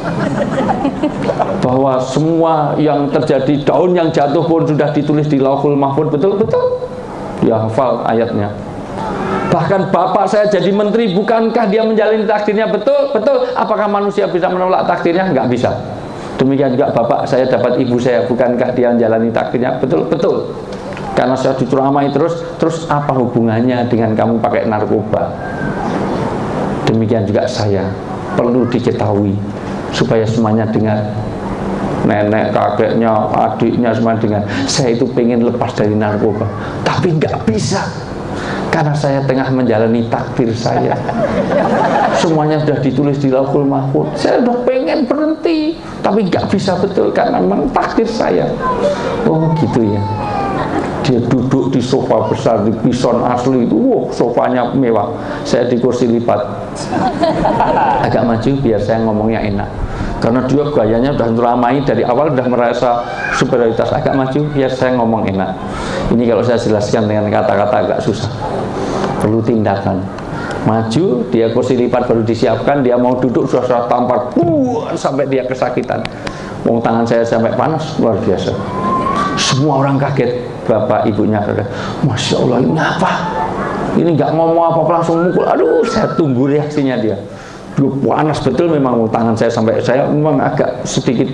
A: Bahwa semua yang terjadi, daun yang jatuh pun sudah ditulis di Lauhul Mahfuz. Betul, betul. Dia hafal ayatnya. Bahkan bapak saya jadi menteri, bukankah dia menjalani takdirnya? Betul, betul. Apakah manusia bisa menolak takdirnya? Enggak bisa. Demikian juga bapak saya dapat ibu saya, bukankah dia menjalani takdirnya? Betul, betul. Karena saya diceramai terus apa hubungannya dengan kamu pakai narkoba? Demikian juga saya, perlu diketahui supaya semuanya dengar. Nenek, kakeknya, adiknya semuanya dengar. Saya itu pengen lepas dari narkoba, tapi nggak bisa. Karena saya tengah menjalani takdir saya. Semuanya sudah ditulis di Lauhul Mahfuz. Saya udah pengen berhenti, tapi nggak bisa betul karena memang takdir saya. Oh gitu ya. Dia duduk di sofa besar di Pison asli itu, sofanya mewah. Saya di kursi lipat. Agak maju biar saya ngomongnya enak. Karena dia gayanya udah meramai dari awal, udah merasa superioritas. Agak maju biar saya ngomong enak. Ini kalau saya jelaskan dengan kata-kata agak susah. Perlu tindakan. Maju, dia kursi lipat baru disiapkan, dia mau duduk sudah saya tampar, sampai dia kesakitan. Tangan saya sampai panas, luar biasa. Semua orang kaget, bapak ibunya kaget. Masya Allah, ini apa? Ini nggak ngomong apa-apa, langsung mukul. Aduh, saya tunggu reaksinya dia. Panas betul memang tangan saya, sampai saya memang agak sedikit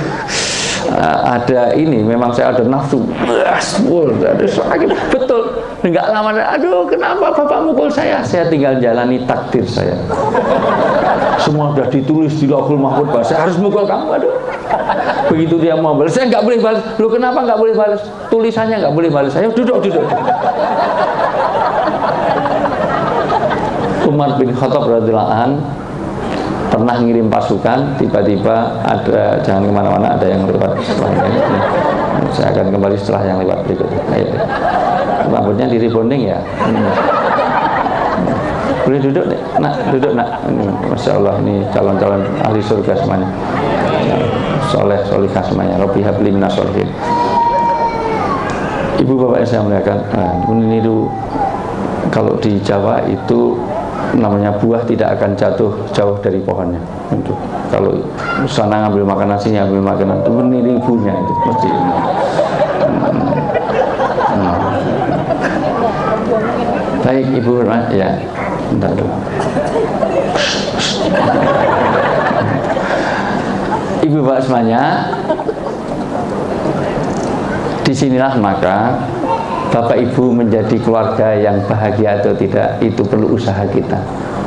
A: ada ini, memang saya ada nafsu, ada sakit betul. Nggak lama, aduh kenapa bapak mukul saya? Saya tinggal jalani takdir saya. Semua sudah ditulis di Lauhul Mahfuz bahwa saya harus mukul kamu. Aduh, begitu dia mau balas, saya nggak boleh balas. Lu kenapa nggak boleh balas? Tulisannya nggak boleh balas. Saya duduk. Umar bin Khattab radhiyallahu anhu pernah ngirim pasukan, tiba-tiba ada, jangan kemana-mana, ada yang lewat setelah ini. Saya akan kembali setelah yang lewat berikutnya. Ayo. Rambutnya di rebonding ya. Boleh duduk nih, nak, duduk nak. Masya Allah, ini calon-calon ahli surga semuanya. Soleh, solihah semuanya. Rabbi habli minas sholihin. Ibu bapak yang saya muliakan, ini itu kalau di Jawa itu namanya buah tidak akan jatuh jauh dari pohonnya. Itu kalau sana ngambil makan nasinya, ambil makanan itu meniru ibunya itu pasti. Baik ibu, ya, bentar dulu. Ibu bapak semuanya, disinilah maka Bapak Ibu menjadi keluarga yang bahagia atau tidak, itu perlu usaha kita.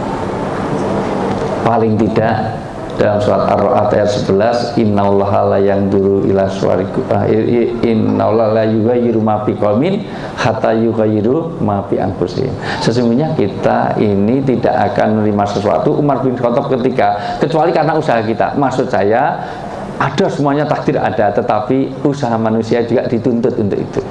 A: Paling tidak dalam surat Ar-Ra'd ayat 11, innallaha la yanzuru ila suwarikum, innallaha la yughayyiru ma biqaumin hatta yughayyiru ma bi anfusihim. Sesungguhnya kita ini tidak akan menerima sesuatu, Umar bin Khattab ketika, kecuali karena usaha kita. Maksud saya, ada semuanya takdir ada, tetapi usaha manusia juga dituntut untuk itu.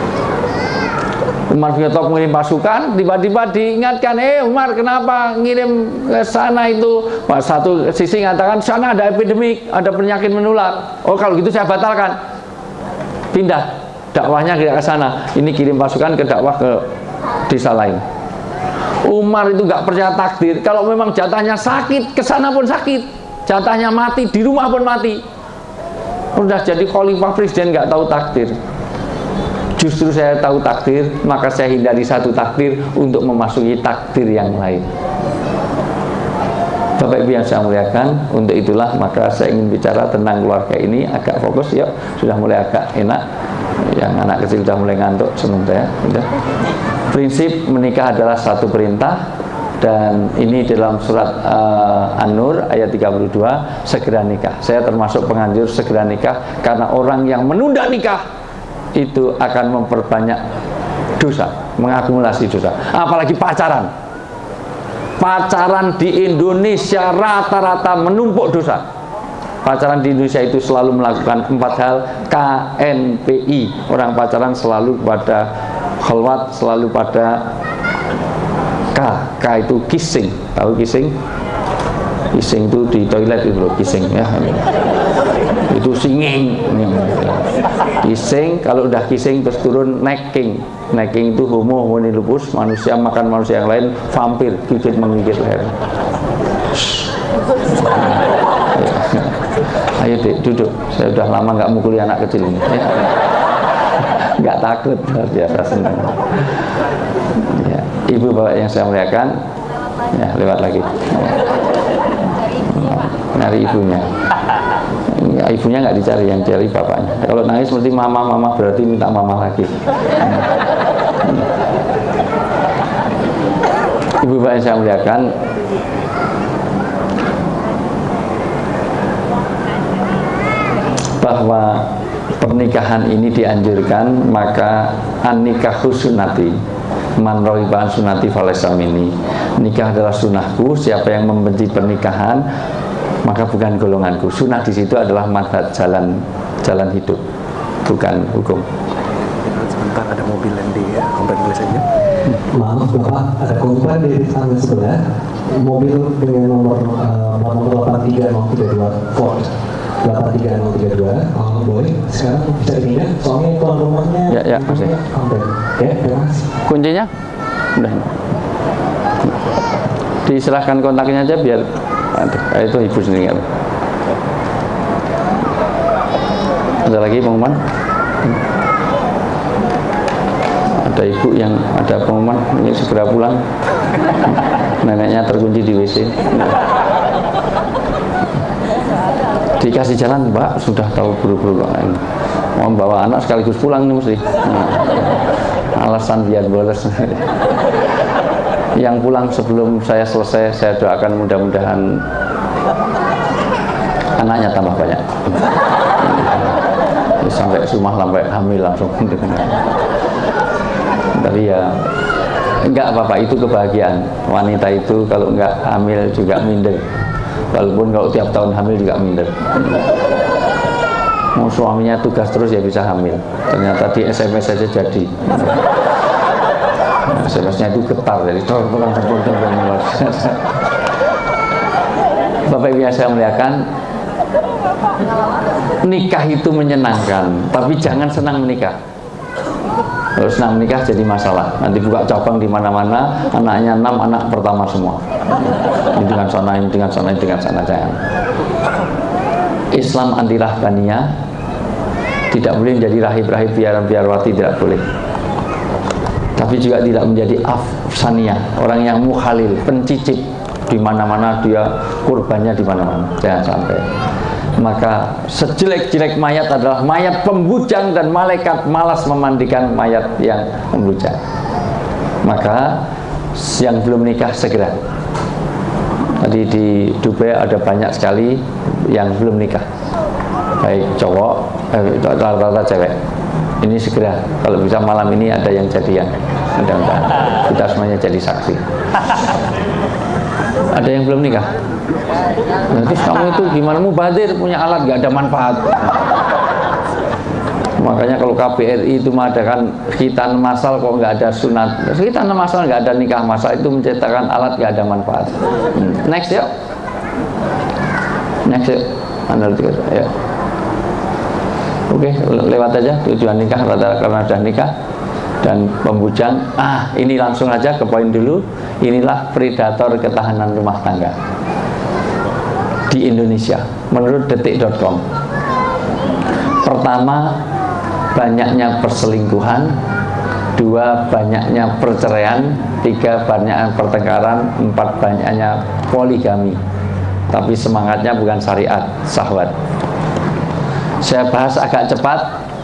A: Umar bin Khattab mengirim pasukan, tiba-tiba diingatkan, Umar kenapa ngirim ke sana itu? Satu sisi mengatakan sana ada epidemik, ada penyakit menular. Oh kalau gitu saya batalkan, pindah dakwahnya ke sana. Ini kirim pasukan ke dakwah ke desa lain. Umar itu nggak percaya takdir. Kalau memang jatahnya sakit, ke sana pun sakit. Jatahnya mati, di rumah pun mati. Udah jadi khalifah presiden nggak tahu takdir. Justru saya tahu takdir, maka saya hindari satu takdir untuk memasuki takdir yang lain. Bapak Ibu yang saya muliakan, untuk itulah maka saya ingin bicara tentang keluarga ini agak fokus. Yuk, sudah mulai agak enak. Yang anak kecil sudah mulai ngantuk, senang saya. Udah. Prinsip menikah adalah satu perintah, dan ini dalam surat An-Nur ayat 32, segera nikah. Saya termasuk penganjur segera nikah, karena orang yang menunda nikah itu akan memperbanyak dosa, mengakumulasi dosa. Apalagi pacaran. Pacaran di Indonesia rata-rata menumpuk dosa. Pacaran di Indonesia itu selalu melakukan 4 hal KNPI. Orang pacaran selalu pada khalwat, selalu pada K itu kissing. Tahu kissing? Kissing itu di toilet itu loh, kissing ya. Itu singing. Kissing, kalau udah kissing terus turun necking. Necking itu homo hominilupus, manusia makan manusia yang lain, vampir, gigit menggigit leher. Ayo dek, duduk. Saya udah lama nggak mukuli anak kecil ini. Ya. Nggak takut, biasa senang. Ya. Ibu bapak yang saya muliakan, ya lewat lagi. Nyari ibunya. Ya, ibunya nggak dicari, yang cari bapaknya. Kalau nangis seperti mama berarti minta mama lagi. Ibu bapak yang saya muliakan, bahwa pernikahan ini dianjurkan, maka an-nikahu sunnati, man rohiban sunnati falaysa minni. Nikah adalah sunnahku, siapa yang membenci pernikahan maka bukan golonganku. Sunnah di situ adalah manhaj, jalan hidup, bukan hukum.
B: Sebentar, ada mobil yang di komplek biasanya.
C: Maaf Bapak, ada komplain di tangga sebelah, mobil dengan nomor 83032 Ford 83032. Oh boleh, sekarang bisa dipindah, soalnya tuan rumahnya
A: ya masih
C: komplain. Ya, terima kasih.
A: Kuncinya udah. Diserahkan kontaknya aja biar itu ibu sendiri. Ada lagi pengumuman? Ada ibu yang ada pengumuman ini segera pulang, neneknya terkunci di WC. Dikasih jalan, Mbak, sudah tahu buru-buru mau bawa anak sekaligus pulang nih mesti. Alasan biar bolos. Yang pulang sebelum saya selesai, saya doakan mudah-mudahan anaknya tambah banyak. Sampai rumah sampai hamil langsung. Tapi ya enggak apa-apa, itu kebahagiaan. Wanita itu kalau enggak hamil juga minder. Walaupun kalau tiap tahun hamil juga minder. Mau suaminya tugas terus ya bisa hamil. Ternyata di SMS saja jadi. SMS-nya itu getar, jadi Bapak Ibu yang saya muliakan, nikah itu menyenangkan, tapi jangan senang menikah. Kalau senang menikah jadi masalah. Nanti buka cabang di mana-mana, anaknya 6 anak pertama semua. Ini dengan sana, ini dengan sana, ini dengan sana, jangan. Islam anti rahbaniyah, tidak boleh menjadi rahib-rahib biar-biarwati, tidak boleh. Tapi juga tidak menjadi afsaniyah, orang yang mukhalil, pencicip, di mana-mana dia kurbannya di mana-mana, jangan sampai. Maka sejelek-jelek mayat adalah mayat pembujang, dan malaikat malas memandikan mayat yang membujang. Maka yang belum nikah segera. Tadi di Dubai ada banyak sekali yang belum nikah, baik cowok, rata-rata cewek. Ini segera, kalau bisa malam ini ada yang jadian. Mudah-mudahan kita semuanya jadi saksi. Ada yang belum nikah? Nanti kamu itu gimana, mubazir, punya alat gak ada manfaat. Makanya kalau KBRI itu mengadakan khitan masal kok nggak ada sunat, khitan masal nggak ada nikah masal, itu menciptakan alat nggak ada manfaat. Next yuk, next yuk, ya. Oke, lewat aja tujuan nikah, rata-rata karena sudah nikah dan pembujang. Ini langsung aja ke poin dulu. Inilah predator ketahanan rumah tangga di Indonesia menurut detik.com. Pertama, banyaknya perselingkuhan. 2, banyaknya perceraian. 3, banyaknya pertengkaran. 4, banyaknya poligami. Tapi semangatnya bukan syariat, syahwat. Saya bahas agak cepat.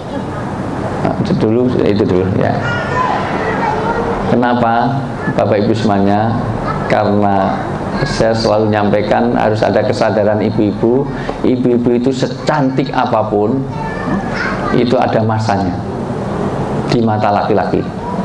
A: Itu dulu ya. Kenapa Bapak Ibu semuanya? Karena saya selalu nyampaikan harus ada kesadaran ibu-ibu. Ibu-ibu itu secantik apapun, itu ada masanya di mata laki-laki.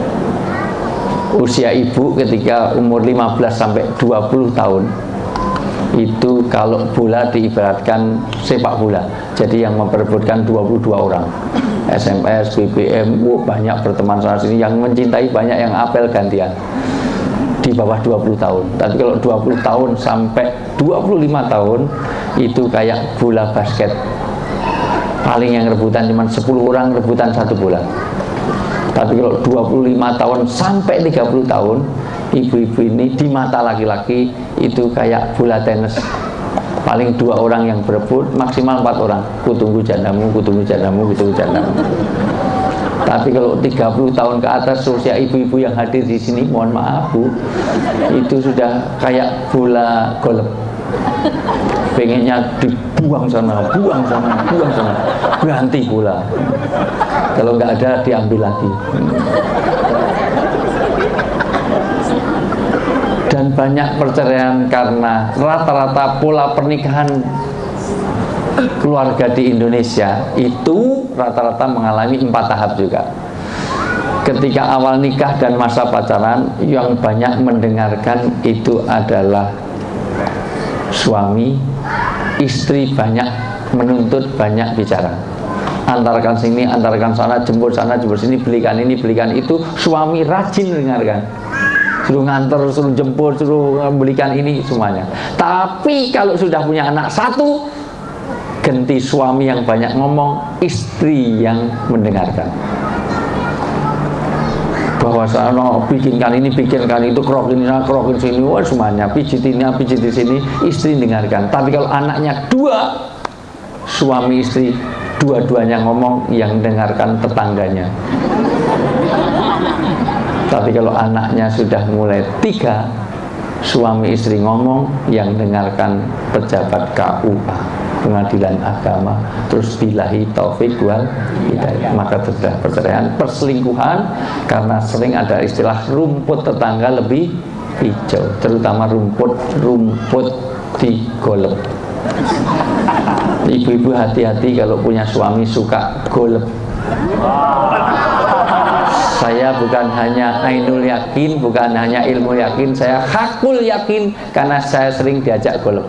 A: Usia ibu ketika umur 15 sampai 20 tahun itu kalau bola diibaratkan sepak bola, jadi yang memperebutkan 22 orang. SMS, BBM, banyak berteman sana sini, yang mencintai banyak, yang apel gantian di bawah 20 tahun. Tapi kalau 20 tahun sampai 25 tahun itu kayak bola basket, paling yang rebutan cuma 10 orang rebutan satu bola. Tapi kalau 25 tahun sampai 30 tahun, ibu-ibu ini di mata laki-laki itu kayak bola tenis, paling 2 orang yang berebut, maksimal 4 orang. Kutunggu jandamu, kutunggu jandamu, kutunggu jandamu. Tapi kalau 30 tahun ke atas usia ibu-ibu yang hadir di sini, mohon maaf Bu, itu sudah kayak bola golf, pengennya dibuang sana, buang sana, buang sana, ganti bola. Kalau nggak ada diambil lagi. Dan banyak perceraian karena rata-rata pola pernikahan keluarga di Indonesia itu rata-rata mengalami 4 tahap juga. Ketika awal nikah dan masa pacaran, yang banyak mendengarkan itu adalah suami, istri banyak menuntut, banyak bicara. Antarkan sini, antarkan sana, jemput sana, jemput sini, belikan ini, belikan itu. Suami rajin mendengarkan, suruh nganter, suruh jemput, suruh belikan ini semuanya. Tapi kalau sudah punya anak 1, ganti suami yang banyak ngomong, istri yang mendengarkan. bahwa sana bikinkan ini, bikinkan itu, kerokin sana, kerokin sini, wah semuanya pijit ini, pijit di sini, istri dengarkan. Tapi kalau anaknya dua, suami istri dua-duanya ngomong, yang dengarkan tetangganya. Tapi kalau anaknya sudah mulai tiga, suami istri ngomong, yang dengarkan pejabat KUA, pengadilan agama, terus billahi taufik wal hidayah. Maka terjadi perceraian, perselingkuhan, karena sering ada istilah rumput tetangga lebih hijau, terutama rumput digolep. Ibu-ibu hati-hati kalau punya suami suka golep. Saya bukan hanya ainul yakin, bukan hanya ilmu yakin, saya hakul yakin, karena saya sering diajak golep.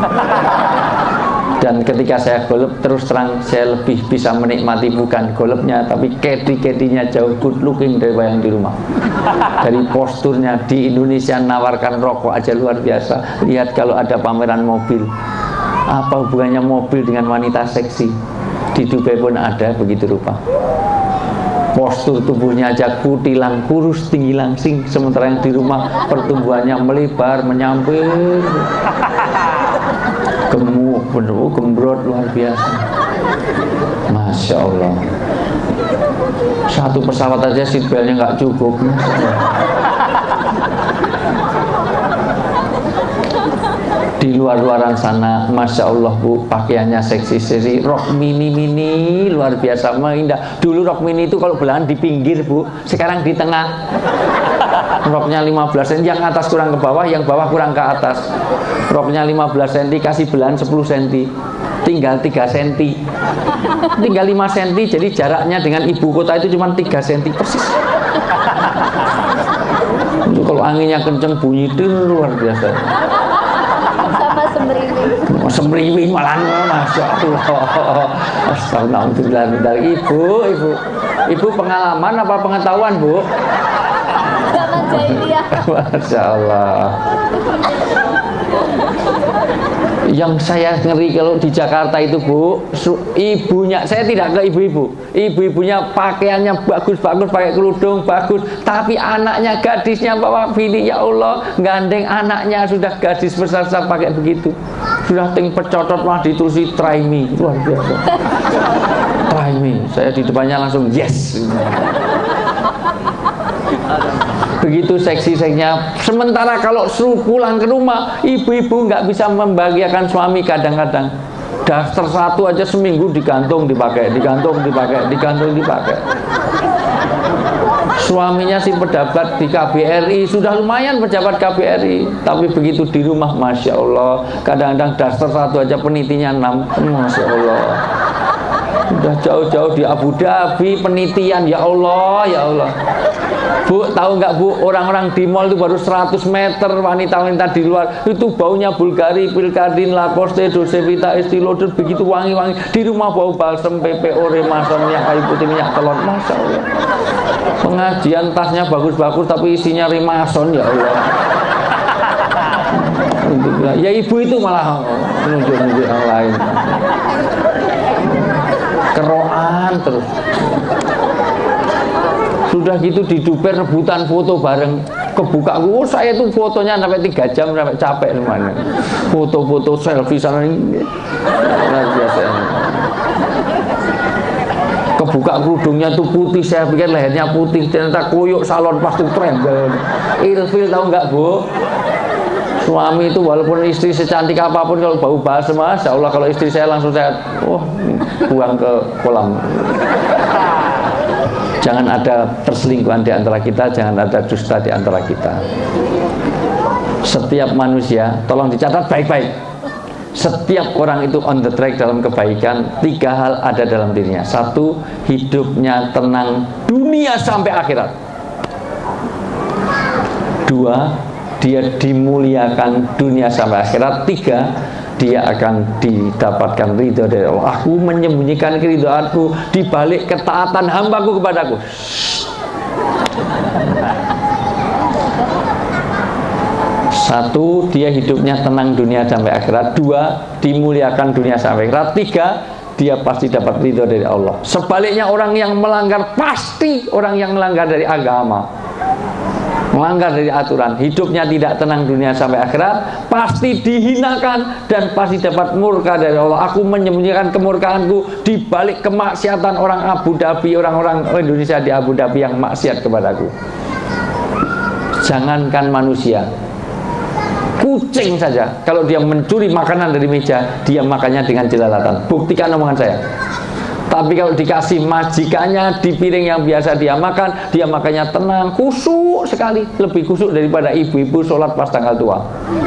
A: Dan ketika saya golep, terus terang saya lebih bisa menikmati bukan golepnya, tapi kedi-kedinya jauh good looking daripada yang di rumah. Dari posturnya, di Indonesia nawarkan rokok aja luar biasa. Lihat kalau ada pameran mobil, apa hubungannya mobil dengan wanita seksi? Di Dubai pun ada begitu rupa. Postur tubuhnya aja kutilang, kurus, tinggi langsing, sementara yang di rumah pertumbuhannya melebar, menyampir, gemuk, bener, gembrot luar biasa. Masya Allah. Satu pesawat aja seatbeltnya nggak cukup. Di luar-luaran sana, Masya Allah Bu, pakaiannya seksi-seksi, rok mini-mini, luar biasa, indah. Dulu rok mini itu kalau belahan di pinggir Bu, sekarang di tengah. Roknya 15 cm, yang atas kurang ke bawah, yang bawah kurang ke atas. Roknya 15 cm, kasih belahan 10 cm, tinggal 3 cm. Tinggal 5 cm, jadi jaraknya dengan ibu kota itu cuma 3 cm persis. Itu kalau anginnya kenceng, bunyi itu luar biasa. Semriwing malah, Masya Allah. Astagfirullah. Ibu pengalaman apa pengetahuan Bu?
D: Zaman jahiliyah.
A: Masya Allah. Yang saya ngeri kalau di Jakarta itu Bu, ibunya, saya tidak ke ibu-ibu, ibu-ibunya pakaiannya bagus-bagus, pakai kerudung bagus, tapi anaknya, gadisnya bawa bini, ya Allah, gandeng anaknya sudah gadis besar-besar pakai begitu, sudah ting pecotot mah ditulis try me, luar biasa. Try me, saya di depannya langsung yes. Begitu seksi-seksinya. Sementara kalau suruh pulang ke rumah, ibu-ibu nggak bisa membahagiakan suami kadang-kadang. Daster satu aja seminggu digantung dipakai, digantung dipakai, digantung dipakai. Suaminya si pejabat di KBRI, sudah lumayan pejabat KBRI, tapi begitu di rumah, Masya Allah, kadang-kadang daster satu aja penitinya 6, Masya Allah. Udah jauh-jauh di Abu Dhabi penitian, ya Allah, ya Allah. Bu, tahu nggak Bu, orang-orang di mall itu baru 100 meter, wanita-wanita di luar itu baunya Bulgari, Pilkardin, Lacoste, Dolce Vita, Estée Lauder, begitu wangi-wangi. Di rumah bau balsem, PPO, Remason, minyak kayu putih, minyak telur. Masya Allah. Pengajian tasnya bagus-bagus tapi isinya Remason, ya Allah. Ya ibu itu malah menunjuk-nunjuk yang lain. Keroan terus. Sudah gitu di Dubai rebutan foto bareng, kebuka, oh saya tuh fotonya sampai 3 jam sampai capek semuanya. Foto-foto selfie sana ini. Nah, biasa. Kebuka kerudungnya tuh putih, saya pikir lehernya putih, ternyata koyok salon pas tuh tren. Ilfil tahu nggak Bu? Suami itu walaupun istri secantik apapun kalau bau balsem, Masya Allah, kalau istri saya langsung saya buang ke kolam. Jangan ada perselingkuhan di antara kita, jangan ada dusta di antara kita. Setiap manusia, tolong dicatat baik-baik. Setiap orang itu on the track dalam kebaikan. 3 hal ada dalam dirinya. 1, hidupnya tenang dunia sampai akhirat. 2, dia dimuliakan dunia sampai akhirat. 3, dia akan didapatkan ridho dari Allah. Aku menyembunyikan keridhoanku di balik ketaatan hambaku kepadaku. 1, dia hidupnya tenang dunia sampai akhirat. 2, dimuliakan dunia sampai akhirat. 3, dia pasti dapat ridho dari Allah. Sebaliknya orang yang melanggar, pasti orang yang melanggar dari agama. melanggar dari aturan, hidupnya tidak tenang dunia sampai akhirat, pasti dihinakan dan pasti dapat murka dari Allah. Aku menyembunyikan kemurkaanku di balik kemaksiatan orang Abu Dhabi, orang-orang Indonesia di Abu Dhabi yang maksiat kepadaku. Jangankan manusia, kucing saja kalau dia mencuri makanan dari meja, dia makannya dengan jelalatan. Buktikan omongan saya. Tapi kalau dikasih majikannya di piring yang biasa dia makannya tenang, khusyuk sekali, lebih khusyuk daripada ibu-ibu sholat pas tanggal tua.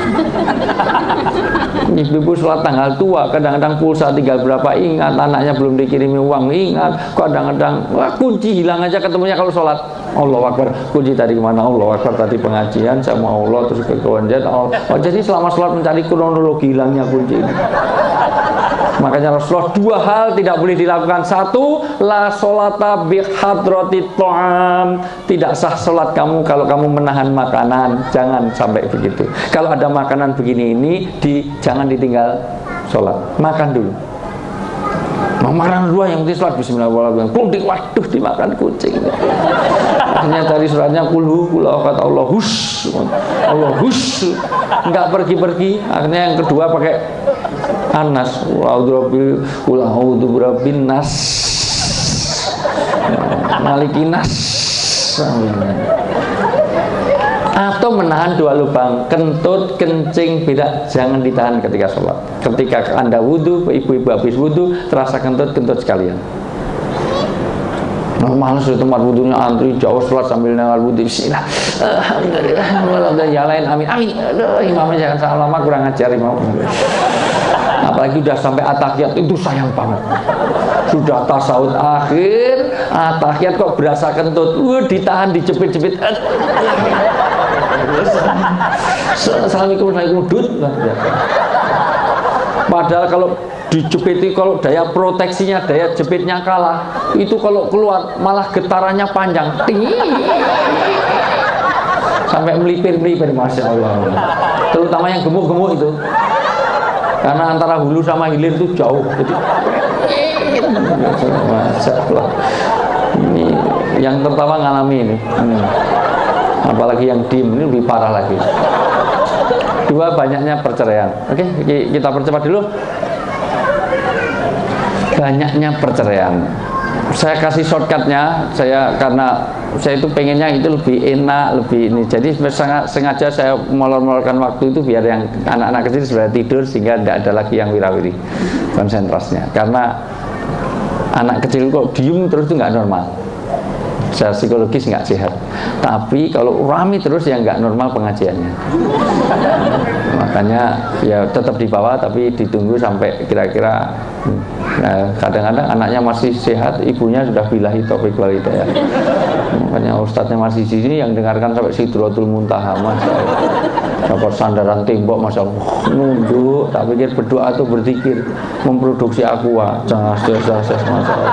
A: Ibu-ibu sholat tanggal tua, kadang-kadang pulsa tinggal berapa ingat, anaknya belum dikirimi uang ingat, kadang-kadang kunci hilang aja ketemunya kalau sholat. Allahu Akbar, kunci tadi kemana? Allahu Akbar, tadi pengajian sama Allah, terus ke konjen. Oh, jadi selama sholat mencari kronologi hilangnya kunci ini. Makanya Rasulullah dua hal tidak boleh dilakukan. Satu, la sholata bihadrati ta'am. Tidak sah sholat kamu kalau kamu menahan makanan. Jangan sampai begitu. Kalau ada makanan begini ini, jangan ditinggal sholat. Makan dulu. Makanan dua yang penting sholat bismillahirrahmanirrahim. Kudik, waduh, dimakan kucing. Akhirnya dari suratnya kulhu, kata Allah hus, Allah hus, nggak pergi-pergi. Akhirnya yang kedua pakai Anas, wa'udhu birabbin nas, malikinas, atau menahan dua lubang, kentut, kencing, beda, jangan ditahan ketika sholat. Ketika Anda wudhu, ibu-ibu habis wudhu, terasa kentut sekalian. Males di tempat wudhunya antri jauh sholat sambil nawal wudhu. Bismillah, alhamdulillah, ya lain, amin, amin. Aduh, imamnya jangan salah lama, kurang ajar imam. Apalagi sudah sampai atahiyat itu sayang banget. Sudah tasawuf akhir, atahiyat kok berasa kentut, ditahan, dijepit-jepit. Assalamualaikum warahmatullahi wabarakatuh. Padahal kalau dijepiti, kalau daya proteksinya, daya jepitnya kalah, itu kalau keluar malah getarannya panjang, sampai melipir-melipir, masya Allah. Terutama yang gemuk-gemuk itu, karena antara hulu sama hilir itu jauh. Jadi, masya Allah. Ini yang tertawa ngalami ini. Apalagi yang diem ini lebih parah lagi. Dua, banyaknya perceraian. Oke, kita percepat dulu. Banyaknya perceraian. Saya kasih shortcutnya, karena saya itu pengennya itu lebih enak, lebih ini. Jadi sengaja saya molor-molorkan waktu itu biar yang anak-anak kecil sudah tidur, sehingga tidak ada lagi yang wirawiri konsentrasinya. Karena anak kecil kok diem terus itu nggak normal. Secara psikologis nggak sehat. Tapi kalau rame terus ya nggak normal pengajiannya. Makanya ya tetap dibawa, tapi ditunggu sampai kira-kira kadang-kadang anaknya masih sehat, ibunya sudah billahi taufiq wal hidayah. Makanya ustadznya masih di sini, yang dengarkan sampai Sidratul Muntaha, masya Allah. Dapat sandaran tembok, masya Allah, nunduk, tak pikir berdoa atau berzikir, memproduksi aqua, masya Allah.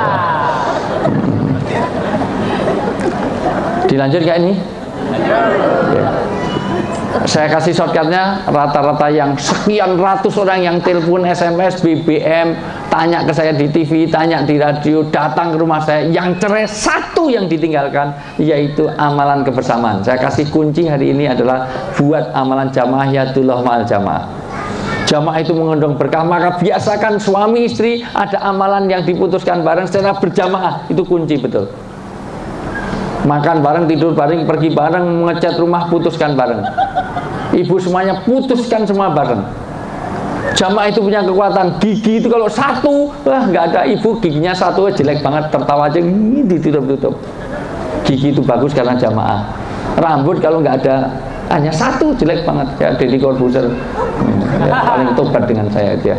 A: Dilanjut kayak ini. Oke. Saya kasih shortcutnya, rata-rata yang sekian ratus orang yang telepon, SMS, BBM, tanya ke saya di TV, tanya di radio, datang ke rumah saya, yang cerai satu yang ditinggalkan, yaitu amalan kebersamaan. Saya kasih kunci hari ini adalah buat amalan jamaah yadullah ma'al jamaah. Jamaah itu mengandung berkah, maka biasakan suami istri ada amalan yang diputuskan bareng secara berjamaah, itu kunci betul. Makan bareng, tidur bareng, pergi bareng, mengecat rumah, putuskan bareng. Ibu semuanya putuskan semua bareng. Jamaah itu punya kekuatan. Gigi itu kalau satu, nggak ada ibu, giginya satu jelek banget, tertawa aja, ditutup-tutup. Gigi itu bagus karena jamaah. Rambut kalau nggak ada, hanya satu, jelek banget. Ya, Deddy Corbuzier paling tobat dengan saya dia.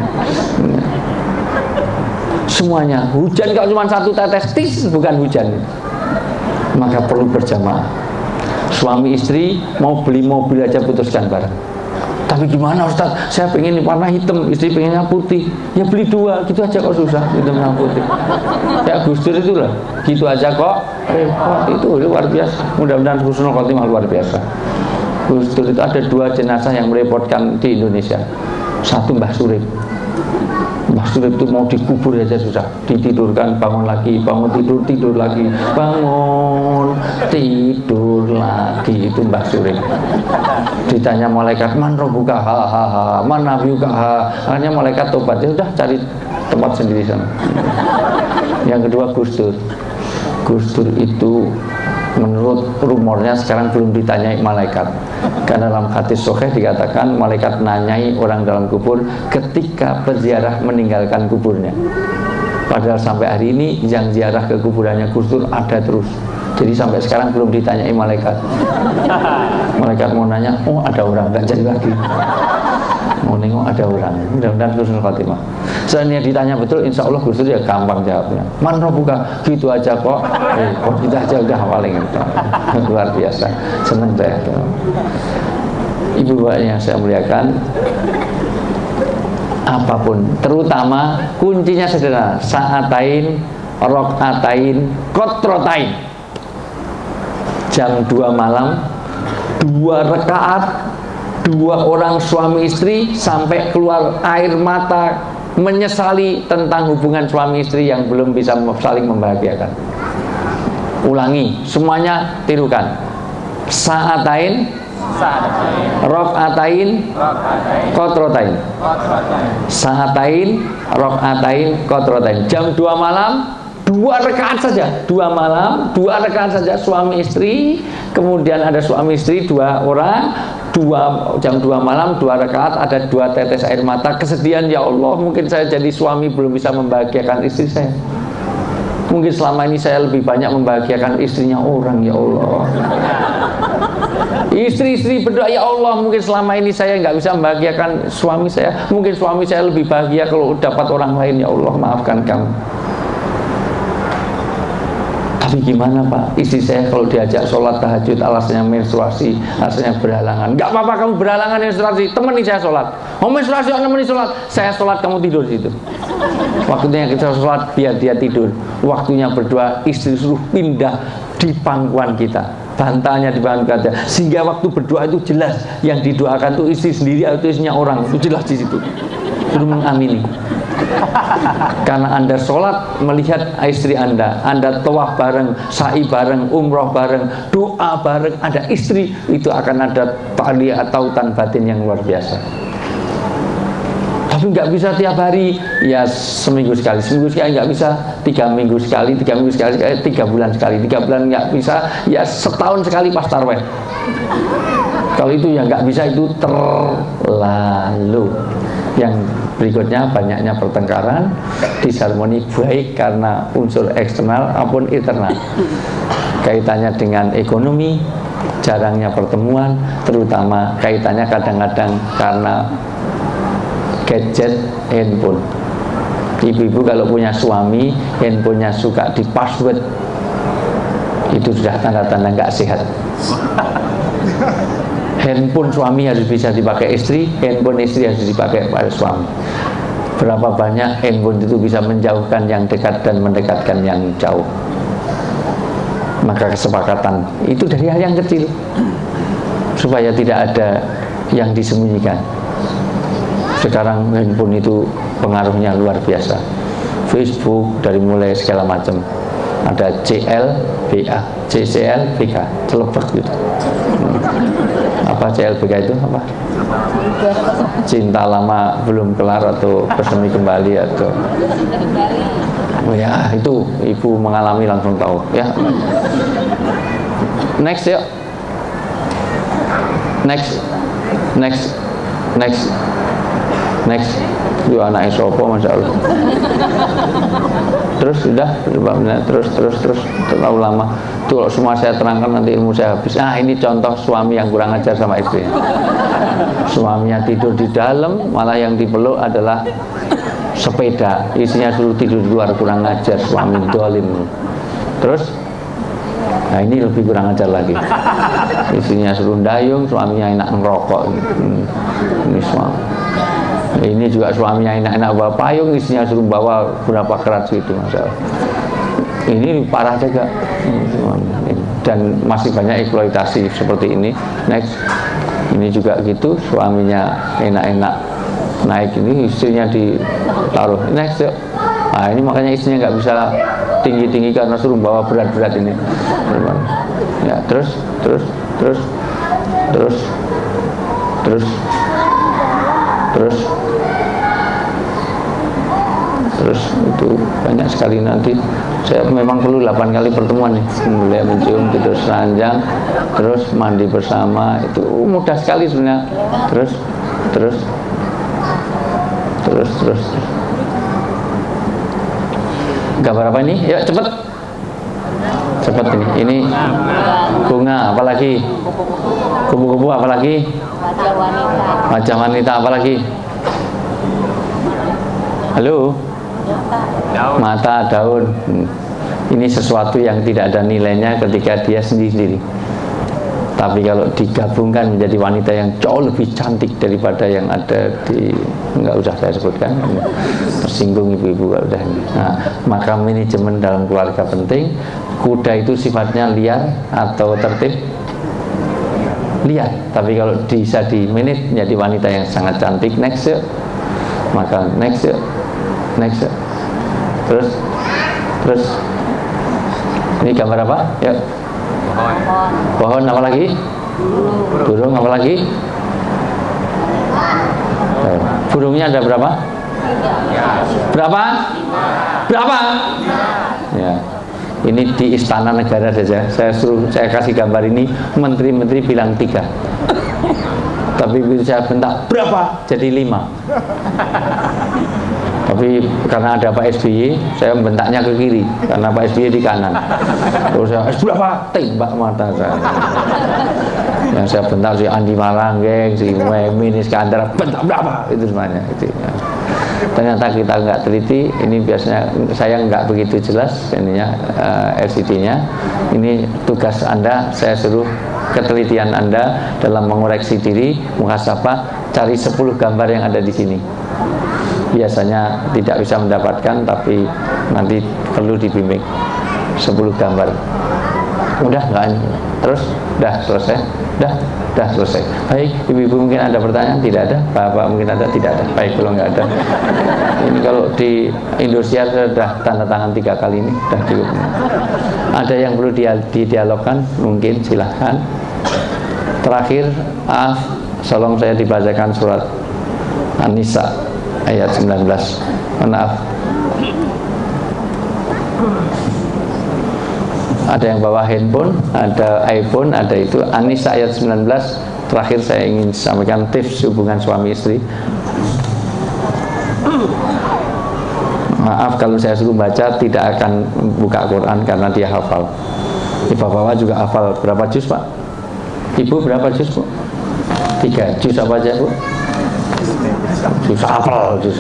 A: Semuanya. Hujan kalau cuma satu tetes, tis, bukan hujan. Maka perlu berjamaah. Suami istri mau beli mobil aja putuskan bareng. Tapi gimana Ustaz? Saya pengen warna hitam, istri pengennya putih. Ya beli dua, gitu aja kok susah, hitam sama putih. Ya Gus Dur itulah, gitu aja kok repot. Itu luar biasa. Mudah-mudahan husnul khotimah luar biasa. Gus Dur itu ada dua jenazah yang merepotkan di Indonesia. Satu Mbah Surip. Mbah Surip itu mau dikubur aja susah, ditidurkan bangun lagi, bangun tidur lagi, bangun tidur lagi. Itu Mbah Surip. Ditanya malaikat, man robuka, ha, man nabiyuka, ha. Akhirnya malaikat tobat, ya udah cari tempat sendiri sana. Yang kedua Gus Dur. Gus Dur itu menurut rumornya sekarang belum ditanyai malaikat, karena dalam hadis sahih dikatakan malaikat nanyai orang dalam kubur ketika peziarah meninggalkan kuburnya. Padahal sampai hari ini yang ziarah ke kuburannya Gus Dur ada terus. Jadi sampai sekarang belum ditanyai malaikat. Malaikat mau nanya, oh ada orang, nggak jadi lagi. Mau nengok ada orang, mudah-mudahan husnul khotimah. Seandainya ditanya betul, insya Allah Gus Dur ya gampang jawabnya. Man robuka, gitu aja kok. Kok kita aja udah paling luar biasa. Seneng saya. Ibu bapak yang saya muliakan, apapun, terutama kuncinya sederhana, sa'atain, rok'atain, kotrotain. Jam 2 malam, 2 rakaat, 2 orang suami istri sampai keluar air mata menyesali tentang hubungan suami istri yang belum bisa saling membahagiakan. Ulangi, semuanya tirukan. Sa'atain, rok'atain, kotrotain. Sa'atain, rok'atain, kotrotain. Jam 2 malam, 2 rakaat saja, 2 malam, 2 rakaat saja suami istri. Kemudian ada suami istri 2 orang, jam 2 malam, 2 rakaat, ada 2 tetes air mata kesedihan. Ya Allah, mungkin saya jadi suami belum bisa membahagiakan istri saya. Mungkin selama ini saya lebih banyak membahagiakan istrinya orang. Ya Allah, istri-istri berdoa, ya Allah, mungkin selama ini saya nggak bisa membahagiakan suami saya. Mungkin suami saya lebih bahagia kalau dapat orang lain. Ya Allah, maafkan kami. Tapi gimana Pak, istri saya kalau diajak sholat tahajud alasannya menstruasi, alasannya berhalangan. Gak apa-apa kamu berhalangan menstruasi, temani saya sholat. Mau menstruasi, temani sholat. Saya sholat, kamu tidur di situ. Waktunya kita sholat, biar dia tidur. Waktunya berdoa, istri suruh pindah di pangkuan kita, bantalnya di pangkuan kita, sehingga waktu berdoa itu jelas yang didoakan itu istri sendiri atau istrinya orang, itu jelas di situ. Suruh mengamini. Karena Anda sholat melihat istri Anda tawaf bareng, sa'i bareng, umroh bareng, doa bareng, ada istri, itu akan ada tautan batin yang luar biasa. Tapi nggak bisa tiap hari, ya seminggu sekali nggak bisa, 3 minggu sekali, 3 minggu sekali, 3 bulan sekali, 3 bulan nggak bisa, ya setahun sekali pas tarweh. Kalau itu ya nggak bisa, itu terlalu. Yang berikutnya banyaknya pertengkaran, disharmoni baik karena unsur eksternal maupun internal. Kaitannya dengan ekonomi, jarangnya pertemuan, terutama kaitannya kadang-kadang karena gadget handphone. Ibu-ibu kalau punya suami, handphonenya suka di password, itu sudah tanda-tanda nggak sehat. Handphone suami harus bisa dipakai istri, handphone istri harus dipakai oleh suami. Berapa banyak handphone itu bisa menjauhkan yang dekat dan mendekatkan yang jauh. Maka kesepakatan itu dari hal yang kecil, supaya tidak ada yang disembunyikan. Sekarang handphone itu pengaruhnya luar biasa. Facebook dari mulai segala macam. Ada CLBK, CCLBK, celebek gitu. Apa CLBK itu apa? Cinta lama belum kelar atau bersemi kembali atau oh ya, itu ibu mengalami langsung tahu ya. Next yuk. Next. Itu anak sopo, masya Allah. Terus sudah, terus terlalu lama. Itu kalau semua saya terangkan nanti ilmu saya habis. Nah, ini contoh suami yang kurang ajar sama istri. Suaminya tidur di dalam, malah yang dipeluk adalah sepeda. Istrinya suruh tidur di luar, kurang ajar, suami dolim. Terus, nah ini lebih kurang ajar lagi. Istrinya suruh dayung, suaminya enak ngerokok. Ini suami. Ini juga suaminya enak-enak bawa payung, istrinya suruh bawa berapa kerat gitu, Masya Allah. Ini parah juga. Dan masih banyak eksploitasi seperti ini. Next, ini juga gitu, suaminya enak-enak naik, ini istrinya ditaruh, next yuk. Nah ini makanya istrinya nggak bisa tinggi-tinggi karena suruh bawa berat-berat ini. Ya, terus itu banyak sekali. Nanti saya memang perlu 8 kali pertemuan nih, mulai mencium, tidur seranjang, terus mandi bersama, itu mudah sekali sebenarnya. Terus gambar apa ini? Ya cepet ini bunga, apalagi kupu-kupu, apalagi wajah wanita, apalagi halo, mata, daun. Ini sesuatu yang tidak ada nilainya ketika dia sendiri. Tapi kalau digabungkan menjadi wanita yang jauh lebih cantik daripada yang ada di, nggak usah saya sebutkan, tersinggung ibu-ibu udah. Nah, maka manajemen dalam keluarga penting. Kuda itu sifatnya liar atau tertib? Liar. Tapi kalau bisa di manage menjadi wanita yang sangat cantik. Next yuk. Maka next yuk. Terus ini gambar apa? Yuk. Pohon, apa lagi? Burung, apa lagi? Burungnya ada berapa? Berapa? Ya. Ini di istana negara saja. Saya kasih gambar ini, menteri-menteri bilang 3. Tapi saya bentak berapa? Jadi 5. Tapi karena ada Pak SBY, saya bentaknya ke kiri, karena Pak SBY di kanan. Terus saya, berapa? Tembak mata saya. Yang saya bentak si Andi Malanggeng, si Muhaimin Iskandar, bentak berapa? Itu semuanya. Itu, ya. Ternyata kita nggak teliti. Ini biasanya saya nggak begitu jelas ininya, LCD-nya. Ini tugas Anda, saya suruh ketelitian Anda dalam mengoreksi diri, muhasabah, cari 10 gambar yang ada di sini. Biasanya tidak bisa mendapatkan, tapi nanti perlu dibimbing. 10 gambar. Udah nggak? Terus? Dah selesai? Dah selesai. Baik, ibu-ibu mungkin ada pertanyaan? Tidak ada? Bapak mungkin ada? Tidak ada. Baik, kalau nggak ada. Ini kalau di Indonesia sudah tanda tangan 3 kali ini, sudah cukup. Ada yang perlu didialogkan? Mungkin silahkan. Terakhir, tolong saya dibacakan surat An-Nisa ayat 19. Maaf. Ada yang bawa handphone, ada iPhone, ada itu. An-Nisa ayat 19. Terakhir saya ingin sampaikan tips hubungan suami istri. Maaf kalau saya suruh baca tidak akan buka Quran karena dia hafal. Ini bapak juga hafal. Berapa juz Pak? Ibu berapa juz Bu? 3 juz apa aja Bu? Juz hafal juz.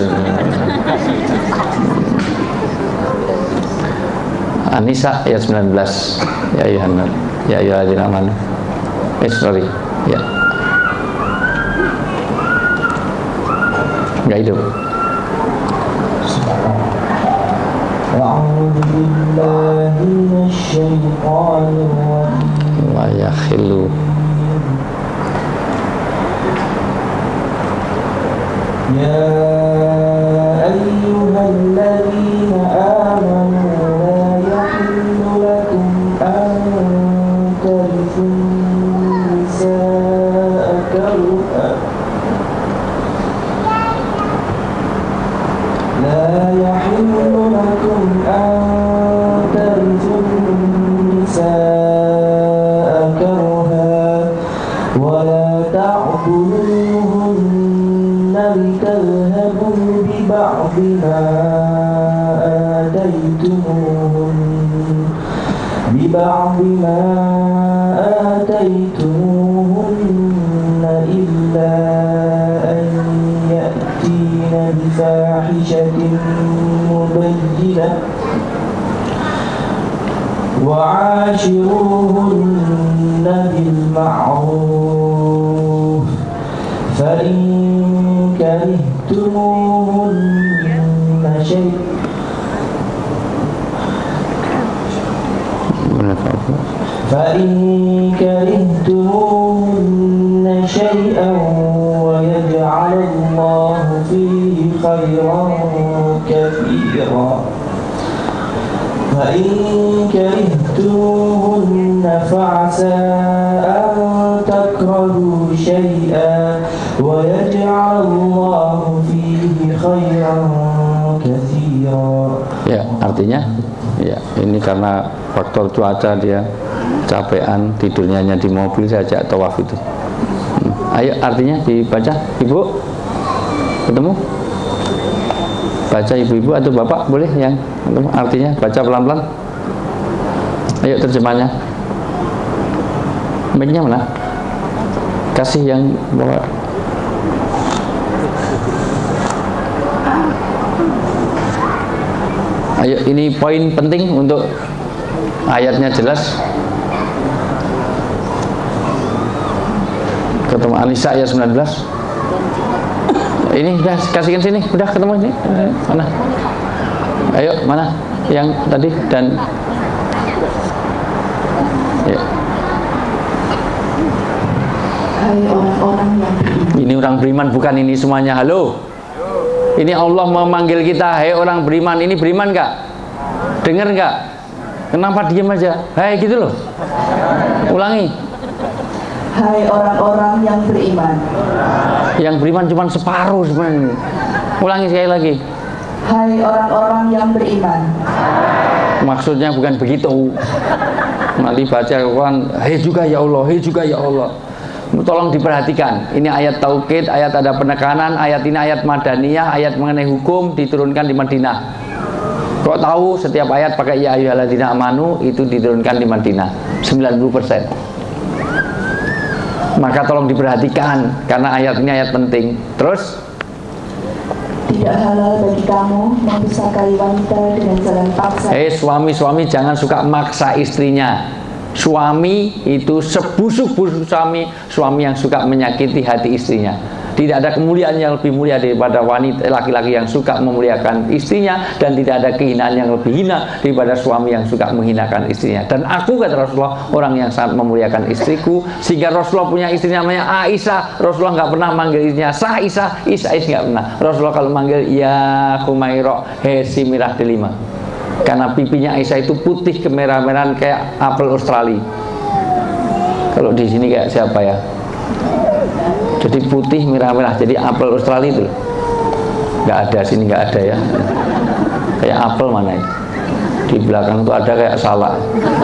A: An-Nisa ayat 19. Ya ayyuhan ya ayyuhalladzina amanu. Sorry. Ya. Enggak hidup.
E: A'udzu billahi minasyaitonir rajim.
A: Wa yakhillu.
E: Ya ayyuhalladzina amanu ببعض ما آتيتموهن إلا أن يأتين بفاحشة مبينة وعاشروهن بالمعروف فإن كرهتموهن شيئا ويجعل الله فإن كرهتموهن فعسى أن تكرهوا شيئا ويجعل الله فيه خيرا كثيرا.
A: Ya, artinya ya ini karena faktor cuaca, dia capean, tidurnya hanya di mobil, saya ajak tawaf itu. Ayo artinya dibaca, Ibu ketemu? Baca ibu-ibu atau bapak boleh yang artinya baca pelan-pelan. Ayo terjemahnya. Mic-nya mana? Kasih yang bawa. Ayo, ini poin penting untuk ayatnya jelas. Ketemu An-Nisa ayat 19. Ini udah kasihkan sini, udah ketemu ini. Mana? Ayo, mana? Yang tadi dan ya.
F: Hai orang-orang yang beriman.
A: Ini orang beriman, bukan ini semuanya. Halo. Ini Allah memanggil kita, hai orang beriman. Ini beriman nggak? Dengar nggak? Kenapa diem aja? Hai gitu loh. Ulangi.
F: Hai orang-orang yang beriman.
A: Yang beriman cuma separuh sebenarnya. Ulangi sekali lagi.
F: Hai orang-orang yang beriman.
A: Maksudnya bukan begitu. Nanti baca Al-Quran, hei juga ya Allah, hei juga ya Allah. Tolong diperhatikan. Ini ayat taukid, ayat ada penekanan, ayat ini ayat madaniyah, ayat mengenai hukum diturunkan di Madinah. Kok tahu setiap ayat pakai ya ayyuhalladzina amanu itu diturunkan di Madinah 90%. Maka tolong diperhatikan karena ayat ini ayat penting. Terus
F: Tidak halal bagi kamu memisahkan wanita dengan jalan paksa.
A: suami-suami jangan suka maksa istrinya. Suami itu sebusuk-busuk suami yang suka menyakiti hati istrinya. Tidak ada kemuliaan yang lebih mulia daripada wanita laki-laki yang suka memuliakan istrinya, dan tidak ada kehinaan yang lebih hina daripada suami yang suka menghinakan istrinya. Dan aku, kata Rasulullah, orang yang sangat memuliakan istriku, sehingga Rasulullah punya istri namanya Aisyah. Rasulullah nggak pernah manggil istrinya Sah Isa nggak pernah. Rasulullah kalau manggil ya Humairo, hesi mirah delima. Karena pipinya Aisyah itu putih kemerah-merahan kayak apel Australia. Kalau di sini kayak siapa ya? Jadi putih merah-merah, jadi apel Australia itu. Nggak ada, sini nggak ada ya. Kayak apel mana ini? Di belakang itu ada kayak salak.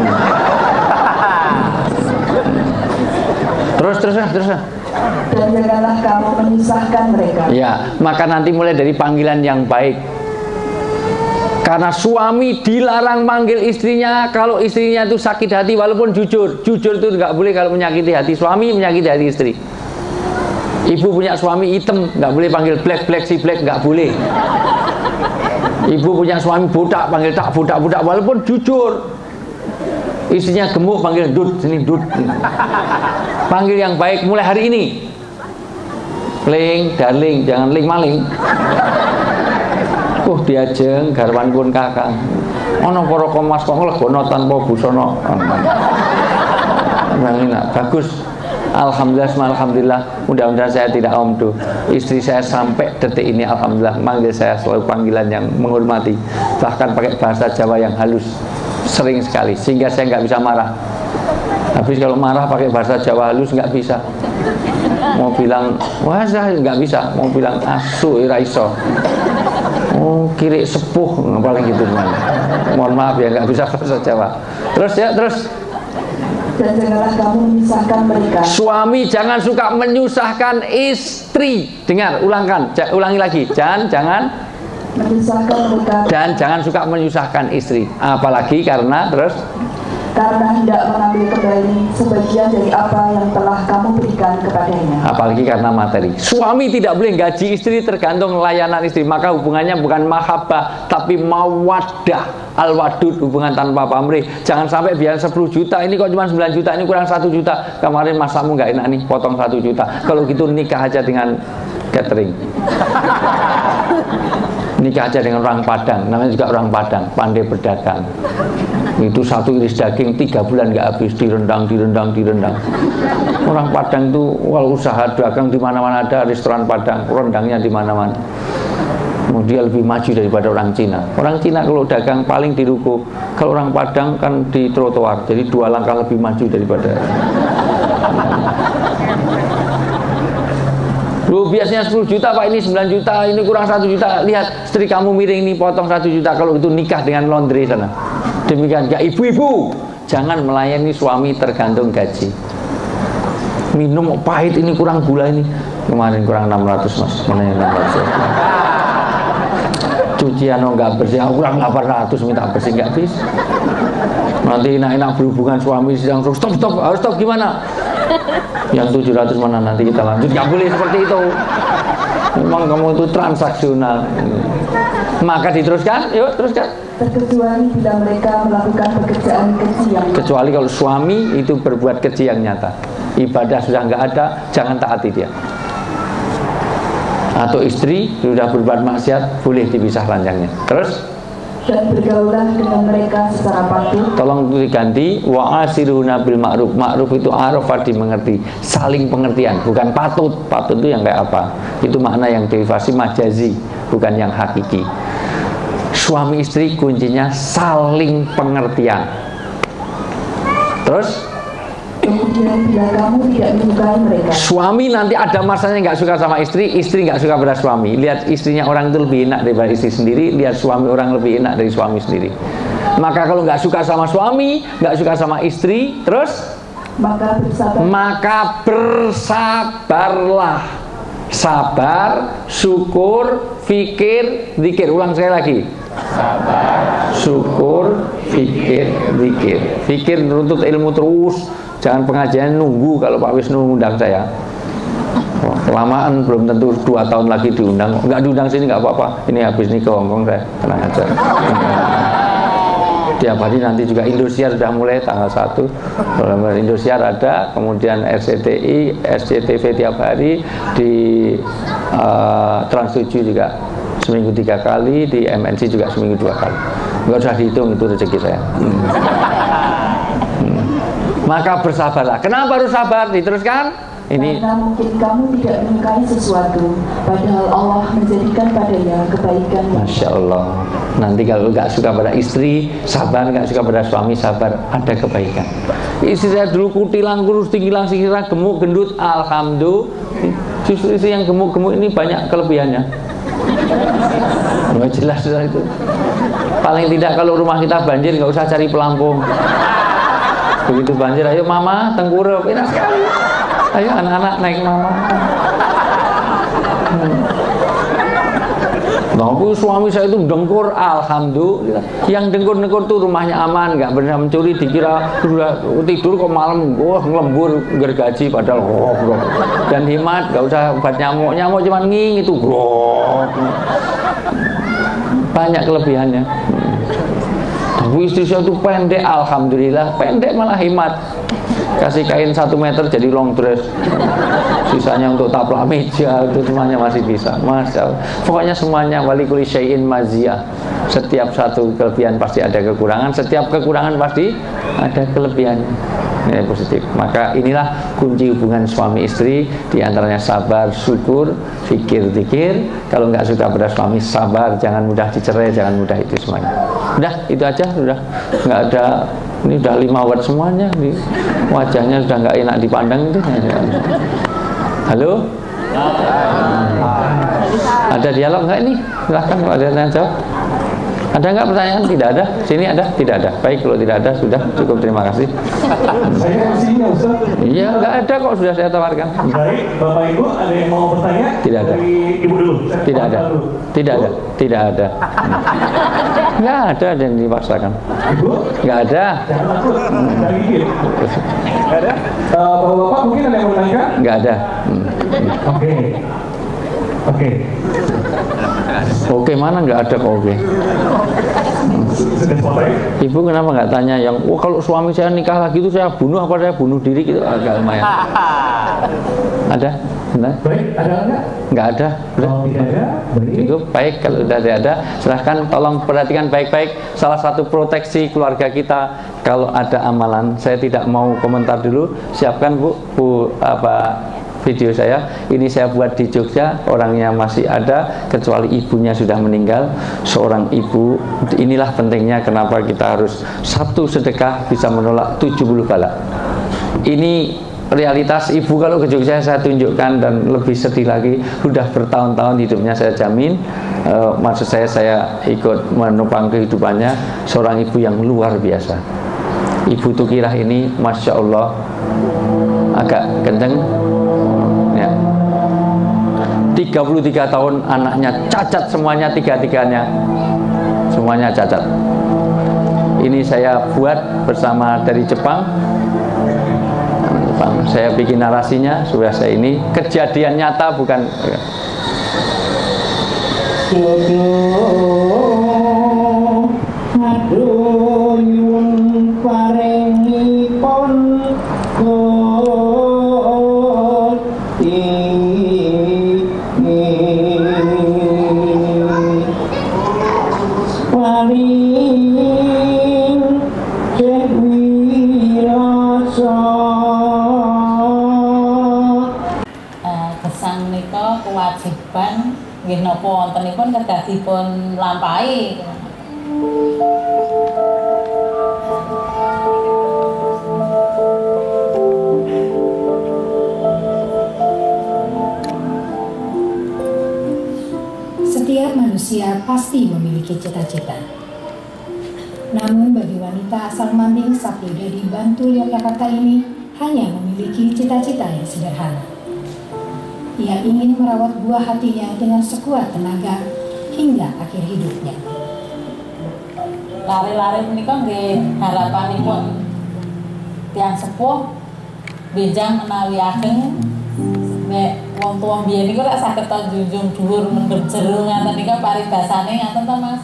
A: Terus.
F: Dan janganlah kamu menyusahkan mereka.
A: Ya, maka nanti mulai dari panggilan yang baik. Karena suami dilarang manggil istrinya kalau istrinya itu sakit hati, walaupun jujur itu nggak boleh kalau menyakiti hati suami, menyakiti hati istri. Ibu punya suami hitam, nggak boleh panggil black si black, nggak boleh. Ibu punya suami budak, panggil tak budak, walaupun jujur. Istrinya gemuk, panggil dud, sini dud. Panggil yang baik mulai hari ini. Ling, darling, jangan ling maling. Diajeng garwan pun kakang. Ono para komas kok nglegono tanpa busana. Bagus. Alhamdulillah, mudah-mudahan saya tidak omdo. Istri saya sampai detik ini alhamdulillah manggil saya selalu panggilan yang menghormati, bahkan pakai bahasa Jawa yang halus sering sekali, sehingga saya nggak bisa marah. Habis kalau marah pakai bahasa Jawa halus nggak bisa. Mau bilang wah saya nggak bisa, mau bilang asu ira iso. Oh kiri sepuh paling gitu teman. Mohon maaf ya nggak bisa bahasa Jawa. Terus.
F: Dan janganlah kamu menyusahkan mereka.
A: Suami jangan suka menyusahkan istri. Dengar, ulangi lagi. Jangan
F: menyusahkan mereka.
A: Dan jangan suka menyusahkan istri. Apalagi karena
F: hendak mengambil kembali sebagian dari apa yang telah kamu berikan kepadanya. Apalagi
A: karena materi. Suami tidak boleh gaji istri tergantung layanan istri. Maka hubungannya bukan mahabbah, tapi mawaddah. Al-wadud, hubungan tanpa pamrih. Jangan sampai biar 10 juta, ini kok cuma 9 juta, ini kurang 1 juta. Kemarin masamu nggak enak nih, potong 1 juta. Kalau gitu nikah aja dengan catering. Nikah aja dengan orang Padang, namanya juga orang Padang, pandai berdagang. Itu satu iris daging 3 bulan nggak habis, direndang. Orang Padang itu kalau usaha dagang di mana-mana ada, restoran Padang, rendangnya di mana-mana. Dia lebih maju daripada orang Cina. Orang Cina kalau dagang paling di ruko, kalau orang Padang kan di trotoar, jadi 2 langkah lebih maju daripada. Lu biasanya 10 juta Pak, ini 9 juta, ini kurang 1 juta. Lihat, istri kamu miring ini potong 1 juta. Kalau itu nikah dengan laundry sana. Demikian juga ibu-ibu, jangan melayani suami tergantung gaji. Minum pahit ini kurang gula ini. Kemarin kurang 600 Mas. Mana yang 600? Cucian nggak bersih, kurang 800 minta bersih nggak bisa. Nanti enak-enak berhubungan suami sedang stop, harus stop gimana? Yang 700 mana nanti kita lanjut, nggak boleh seperti itu. Memang kamu itu transaksional. Maka diteruskan, yuk teruskan.
F: Terkecuali bila mereka melakukan pekerjaan keji yang
A: kecuali kalau suami itu berbuat keji yang nyata, ibadah sudah nggak ada, jangan taati dia. Atau istri sudah berbuat maksiat, boleh dipisah ranjangnya. Terus?
F: Dan bergaulah dengan mereka secara patuh.
A: Tolong diganti wa asiruna bil ma'ruf. Ma'ruf itu arafah dimengerti, saling pengertian, bukan patut. Patut itu yang kayak apa? Itu makna yang derivasi majazi, bukan yang hakiki. Suami istri kuncinya saling pengertian. Terus?
F: Kemudian bila kamu tidak menyukai mereka,
A: suami nanti ada masanya nggak suka sama istri, istri nggak suka pada suami. Lihat istrinya orang itu lebih enak daripada istri sendiri, lihat suami orang lebih enak dari suami sendiri. Maka kalau nggak suka sama suami, nggak suka sama istri, terus maka bersabarlah. Sabar, syukur, fikir, zikir. Ulang sekali lagi. Sabar, syukur, fikir, zikir. Fikir menuntut ilmu terus. Jangan pengajian nunggu kalau Pak Wisnu undang saya. Wah, kelamaan, belum tentu 2 tahun lagi diundang. Nggak diundang sini nggak apa-apa. Ini habis ini ke Hongkong saya, tenang aja. Tiap hari nanti juga Indosiar sudah mulai tanggal 1. Indosiar ada, kemudian RCTI, SCTV tiap hari, di Trans 7 juga seminggu 3 kali, di MNC juga seminggu 2 kali. Nggak usah dihitung, itu rezeki saya. Maka bersabarlah. Kenapa harus sabar? Diteruskan. Ini.
F: Karena mungkin kamu tidak menyukai sesuatu, padahal Allah menjadikan padanya kebaikan.
A: Masya Allah. Nanti kalau nggak suka pada istri, sabar. Nggak suka pada suami, sabar. Ada kebaikan. Istri saya dulu kutilang, kurus, tinggi, langsing, gemuk, gendut. Alhamdulillah. Justru istri yang gemuk-gemuk ini banyak kelebihannya. Nggak jelas itu. Paling tidak kalau rumah kita banjir, nggak usah cari pelampung. Begitu banjir, ayo mama tengkurap, enak sekali. Ayo anak-anak naik mama. Nah, suami saya itu dengkur, alhamdulillah. Yang dengkur-dengkur tuh rumahnya aman, nggak pernah mencuri, dikira tidur kok malam, ngelembur gergaji padahal dan hemat, nggak usah obat nyamuk, nyamuk cuma nging itu banyak kelebihannya. Tapi istri saya itu pendek, alhamdulillah, pendek malah hemat. Kasih kain 1 meter jadi long dress. Sisanya untuk taplak meja, itu semuanya masih bisa. Masya Allah. Pokoknya semuanya walikuli syai'in maziyah. Setiap satu kelebihan pasti ada kekurangan, setiap kekurangan pasti ada kelebihannya. Ini positif. Maka inilah kunci hubungan suami istri, diantaranya sabar, syukur, fikir, zikir. Kalau nggak suka pada suami, sabar, jangan mudah dicerai, jangan mudah itu semuanya. Udah, itu aja, sudah nggak ada. Ini udah 5 word semuanya, wajahnya sudah nggak enak dipandang itu. Halo? Ada dialog nggak ini? Silahkan kalau ada yang jawab. Ada nggak pertanyaan? Tidak ada? Sini ada? Tidak ada. Baik, kalau tidak ada sudah cukup, terima kasih.
C: Saya sini Ustaz.
A: Iya, nggak ada kok, sudah saya tawarkan.
C: Baik, Bapak Ibu ada yang mau bertanya?
A: Tidak ada.
C: Dari Ibu dulu.
A: Tidak ada. Tidak ada. Tidak ada. Nggak ada yang dipaksakan.
C: Ibu?
A: Nggak ada.
C: Jangan takut. Dari Ibu. Nggak ada? Bapak mungkin ada yang mau bertanya?
A: Nggak ada.
C: Oke. Oke.
A: Oke, mana nggak ada kok oke. Ibu kenapa nggak tanya yang, kalau suami saya nikah lagi itu saya bunuh apa saya bunuh diri gitu, agak lumayan. Ada? Benar?
C: Baik, ada nggak?
A: Nggak ada.
C: Kalau tidak ada,
A: cukup. Baik, kalau sudah tidak ada, silahkan tolong perhatikan baik-baik. Salah satu proteksi keluarga kita kalau ada amalan, saya tidak mau komentar dulu. Siapkan Bu video saya. Ini saya buat di Jogja, orangnya masih ada, kecuali ibunya sudah meninggal. Seorang ibu, inilah pentingnya kenapa kita harus satu sedekah bisa menolak 70 bala. Ini realitas ibu kalau ke Jogja saya tunjukkan, dan lebih sedih lagi, sudah bertahun-tahun hidupnya saya jamin. Maksud saya ikut menopang kehidupannya, seorang ibu yang luar biasa. Ibu Tukirah ini Masya Allah agak kenceng ya. 33 tahun anaknya cacat semuanya, tiga-tiganya semuanya cacat. Ini saya buat bersama dari Jepang. Saya bikin narasinya supaya saya ini kejadian nyata, bukan
D: kewajiban nggih napa wontenipun kedah dipun lampahi.
G: Setiap manusia pasti memiliki cita-cita. Namun bagi wanita asal Manding Sapyoda di Bantul, Yogyakarta ini hanya memiliki cita-cita yang sederhana. Ia ingin merawat buah hatinya dengan sekuat tenaga hingga akhir hidupnya.
D: Lari-lari menika nggih harapanipun tiyang sepuh benjang menawi ageng nek wong tuwa biyen niku lak saged junjung dhuwur mendem jero ngaten nika paribasane ngaten to Mas.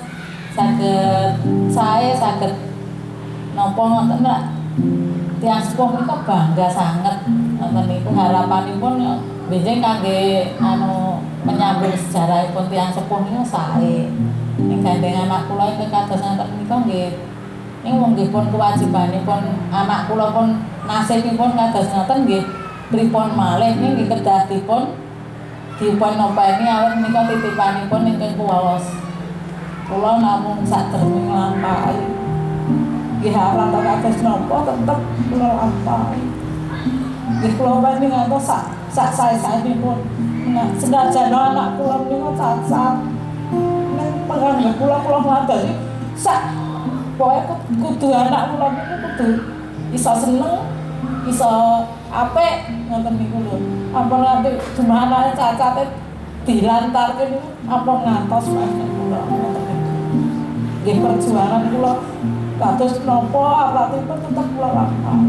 D: Saged napa ngoten lak tiyang sepuh nika bangga sanget ngoten niku harapanipun benjing kangge menyambung sejarahipun tiyang sepuh niku sae. Ning gandeng anak kula iki kados ngaten nika nggih ning wong nggih pun kewajibanipun anak kula pun nasibipun kados ngaten nggih pripun malih nggih kedah dipun nopeni awet menika titipanipun ingkang kuwaos. Kula namung sadèrèng nglampahi. Nggih harap kados napa tetep kula lampahi. Nggih kula panjenengan ngantos sak sae-saenipun. Nah, senajan anak kula niku cacat. Ning penganggep kula ngantos sak pokoke kudu anak kula niku kudu iso seneng, iso apik ngoten niku lho. Ampun nganti cuma anake cacate dilantarke niku ampun ngantos panjenengan kula ngoten niku. Nggih perjuangan kula kados napa awratipun tetep kula lampahi.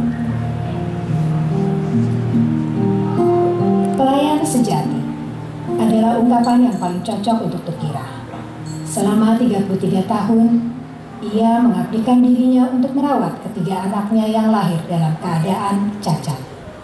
G: Pelayan sejati adalah ungkapan yang paling cocok untuk Tukirah. Selama 33 tahun, ia mengabdikan dirinya untuk merawat ketiga anaknya yang lahir dalam keadaan cacat.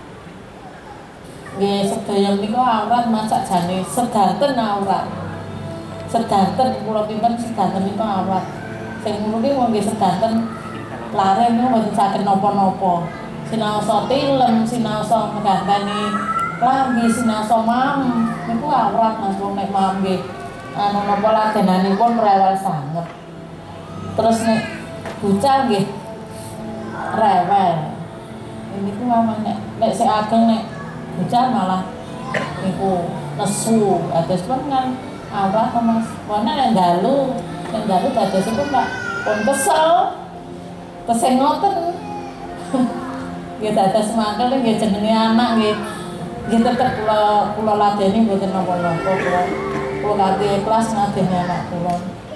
D: Nggih sedaya menika awrat masak jane sedanten awrat. Sedanten kula pinten sedanten menika awrat. Sing ngono ki wong nggih sedanten lare niku mboten saged napa-napa. Sinaosa tilem, sinaosa meganteni lambi, sinaosa mam niku awrat Mas wong nek mam nggih napa ladenanipun rewel sanget. Terus nek bucal nggih rewel. Niku mamang nek sing ageng nek bucal malah niku nesu. Ados pun kan awrat Mas. Wana nek dalu dadosipun pun kesel. Kesengoten. Nggih dados mangkel nggih jenenge anak nggih. Nggih tetep kula ladeni mboten napa-napa kula latih ikhlas ngadeni anak kula.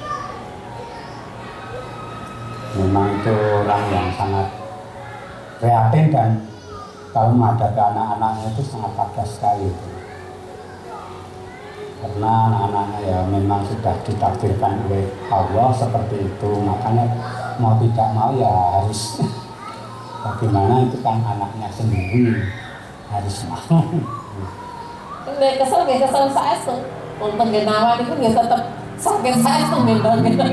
H: Memang itu orang yang sangat prihatin, dan kalau menghadapi anak-anaknya itu sangat tegas sekali itu. Karena anak-anaknya ya memang sudah ditakdirkan oleh Allah seperti itu, makanya mau tidak mau ya harus bagaimana itu kan anaknya sendiri harus mau.
D: Nek kesel saestu. Wonten genawan iku nggih tetep saking saestu nggih gitu.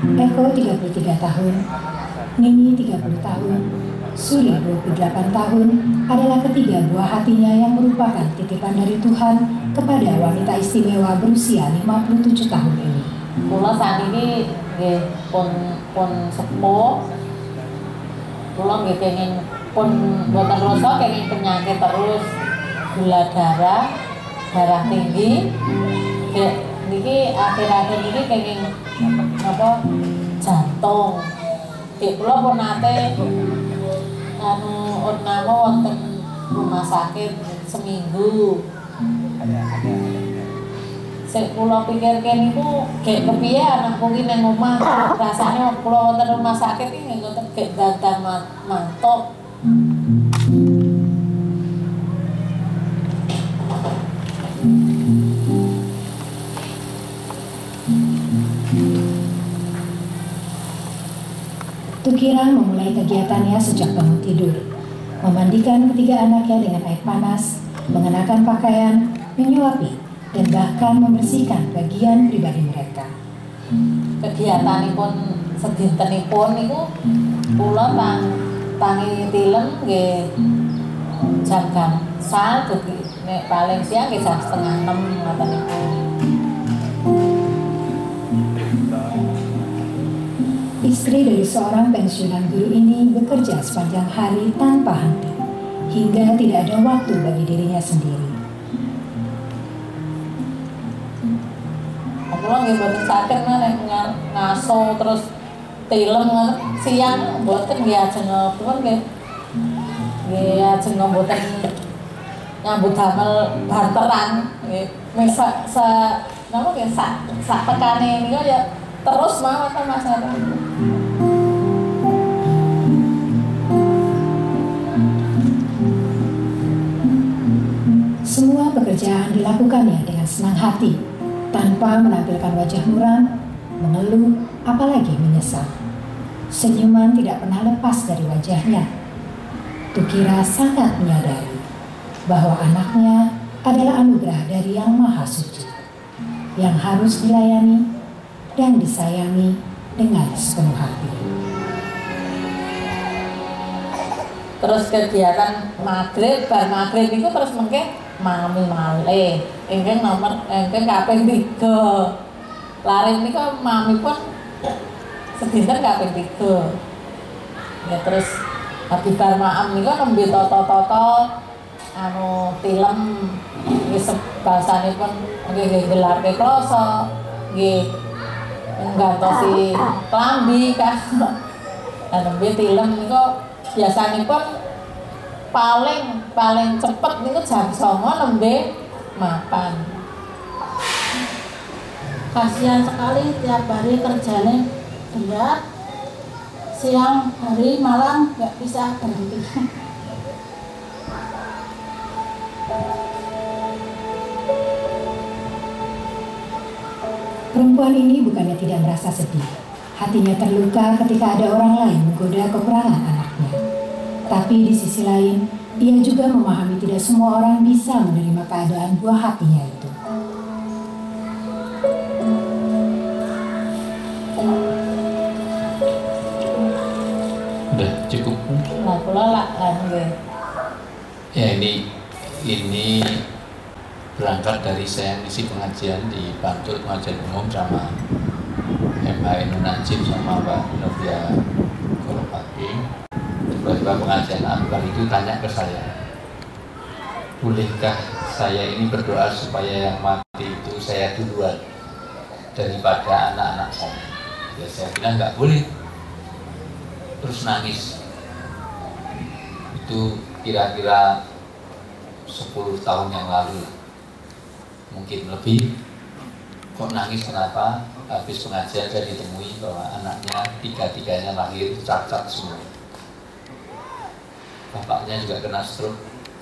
G: Eko 33 tahun, Nini 30 tahun, Suri 28 tahun adalah ketiga buah hatinya yang merupakan titipan dari Tuhan kepada wanita istimewa berusia 57 tahun ini.
D: Kula saat ini pun sepuh. Kula nggih kenging pun boten rasa kenging penyakit terus gula darah tinggi. Niki akhir-akhir ini kenging apa jantung. Kula pun nate nama wonten rumah sakit seminggu. Sik kula pikirke niku gek kepiye anakku ki ning omah rasane kula wonten rumah sakit iki ngoten gek dandan mantuk.
G: Tukiran memulai kegiatannya sejak bangun tidur, memandikan ketiga anaknya dengan air panas, mengenakan pakaian, menyuapi, dan bahkan membersihkan bagian pribadi mereka.
D: Kegiatanipun sedintenipun niku kula tangi tilem nggih jam gangsal, nek paling siang nggih jam 5:30 ngoten niku.
G: Istri dari seorang pensiunan guru ini bekerja sepanjang hari tanpa henti, hingga tidak ada waktu bagi dirinya sendiri.
D: Kula nggih boten saged nek ngaso terus tilem siang boten nggih ajeng pun nggih ajeng mboten nyambut damel barteran nggih. Napa nggih sak pekane niku ya terus mawon Mas.
G: Semua pekerjaan dilakukannya dengan senang hati, tanpa menampilkan wajah muram, mengeluh, apalagi menyesal. Senyuman tidak pernah lepas dari wajahnya. Tukira sangat menyadari bahwa anaknya adalah anugerah dari Yang Maha Suci, yang harus dilayani dan disayangi dengan sepenuh hati.
D: Terus kegiatan maghrib, bar maghrib itu terus mengke mami malih. Engkeng kaping 3. Lari niku mami pun sedinten kaping 3. Ya terus habis bar maam niku nembe toto-toto film wis bahasanipun nggih gelarke kloso, nggih nggantosi klambi kan. Nembe film niku biasanipun paling cepet niku jam 09.00 nembe makan.
I: Kasihan sekali tiap hari kerjanya berat, siang hari malam nggak bisa berhenti.
G: Perempuan ini bukannya tidak merasa sedih, hatinya terluka ketika ada orang lain menggoda kekurangan anaknya. Tapi di sisi lain, ia juga memahami tidak semua orang bisa menerima keadaan buah hatinya itu.
J: Udah cukup.
D: Nah, kula lah
J: ya ini berangkat dari saya ngisi pengajian di Bantul pengajian umum sama Mbak Enu Najib sama Mbak Novia Golopati. Tiba-tiba pengajian akbar itu tanya ke saya, bolehkah saya ini berdoa supaya yang mati itu saya duluan daripada anak-anak saya? Ya saya bilang nggak boleh. Terus nangis. Itu kira-kira 10 tahun yang lalu, mungkin lebih. Kok nangis kenapa? Habis pengajian saya ditemui bahwa anaknya tiga-tiganya lahir cacat semua. Bapaknya juga kena stroke,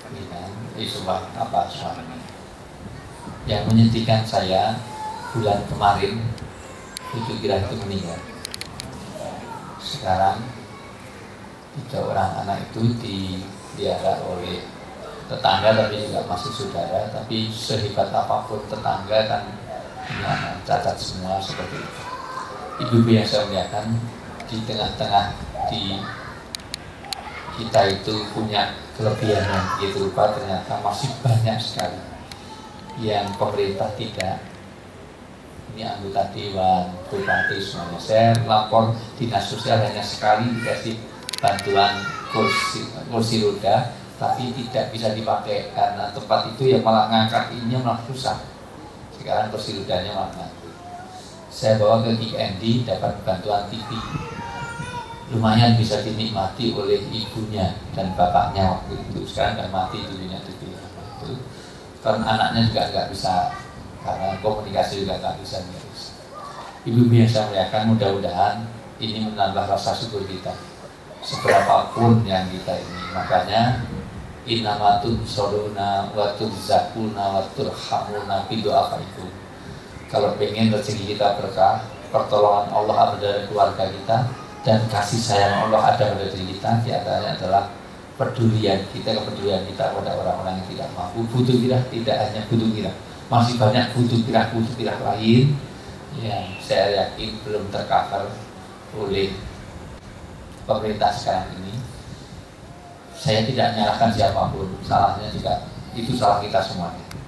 J: suaminya. Yang menyedihkan saya, bulan kemarin itu kira itu meninggal. Sekarang 3 orang anak itu didiara oleh tetangga, tapi juga masih saudara. Tapi sehebat apapun tetangga kan ini anak cacat semua seperti itu. Ibu-ibu yang saya muliakan, di tengah-tengah di kita itu punya kelebihan yang begitu rupa, ternyata masih banyak sekali yang pemerintah tidak. Ini anggota dewan, bupati semuanya. Saya lapor dinas sosial hanya sekali dikasih bantuan kursi roda, tapi tidak bisa dipakai karena tempat itu yang malah ngangkat ininya malah susah. Sekarang kursi rodanya malah ngangkat. Saya bawa ke IND dapat bantuan TV, lumayan bisa dinikmati oleh ibunya dan bapaknya waktu itu. Sekarang kan mati dulunya TV itu. Karena anaknya juga nggak bisa, karena komunikasi juga nggak bisa. Ibu biasa melihatkan, mudah-mudahan ini menambah rasa syukur kita. Seberapapun yang kita ini, makanya innamatun soluna watur zakuna watur hamuna bidu'afaikum. Kalau pengen rezeki kita berkah, pertolongan Allah ada dari keluarga kita, dan kasih sayang Allah ada pada diri kita, di antaranya adalah kepedulian kita pada orang-orang yang tidak mampu. Butuh kita tidak hanya butuh kita, masih banyak butuh kita lain yang saya yakin belum tercover oleh pemerintah sekarang ini. Saya tidak menyalahkan siapapun, salahnya juga itu salah kita semuanya.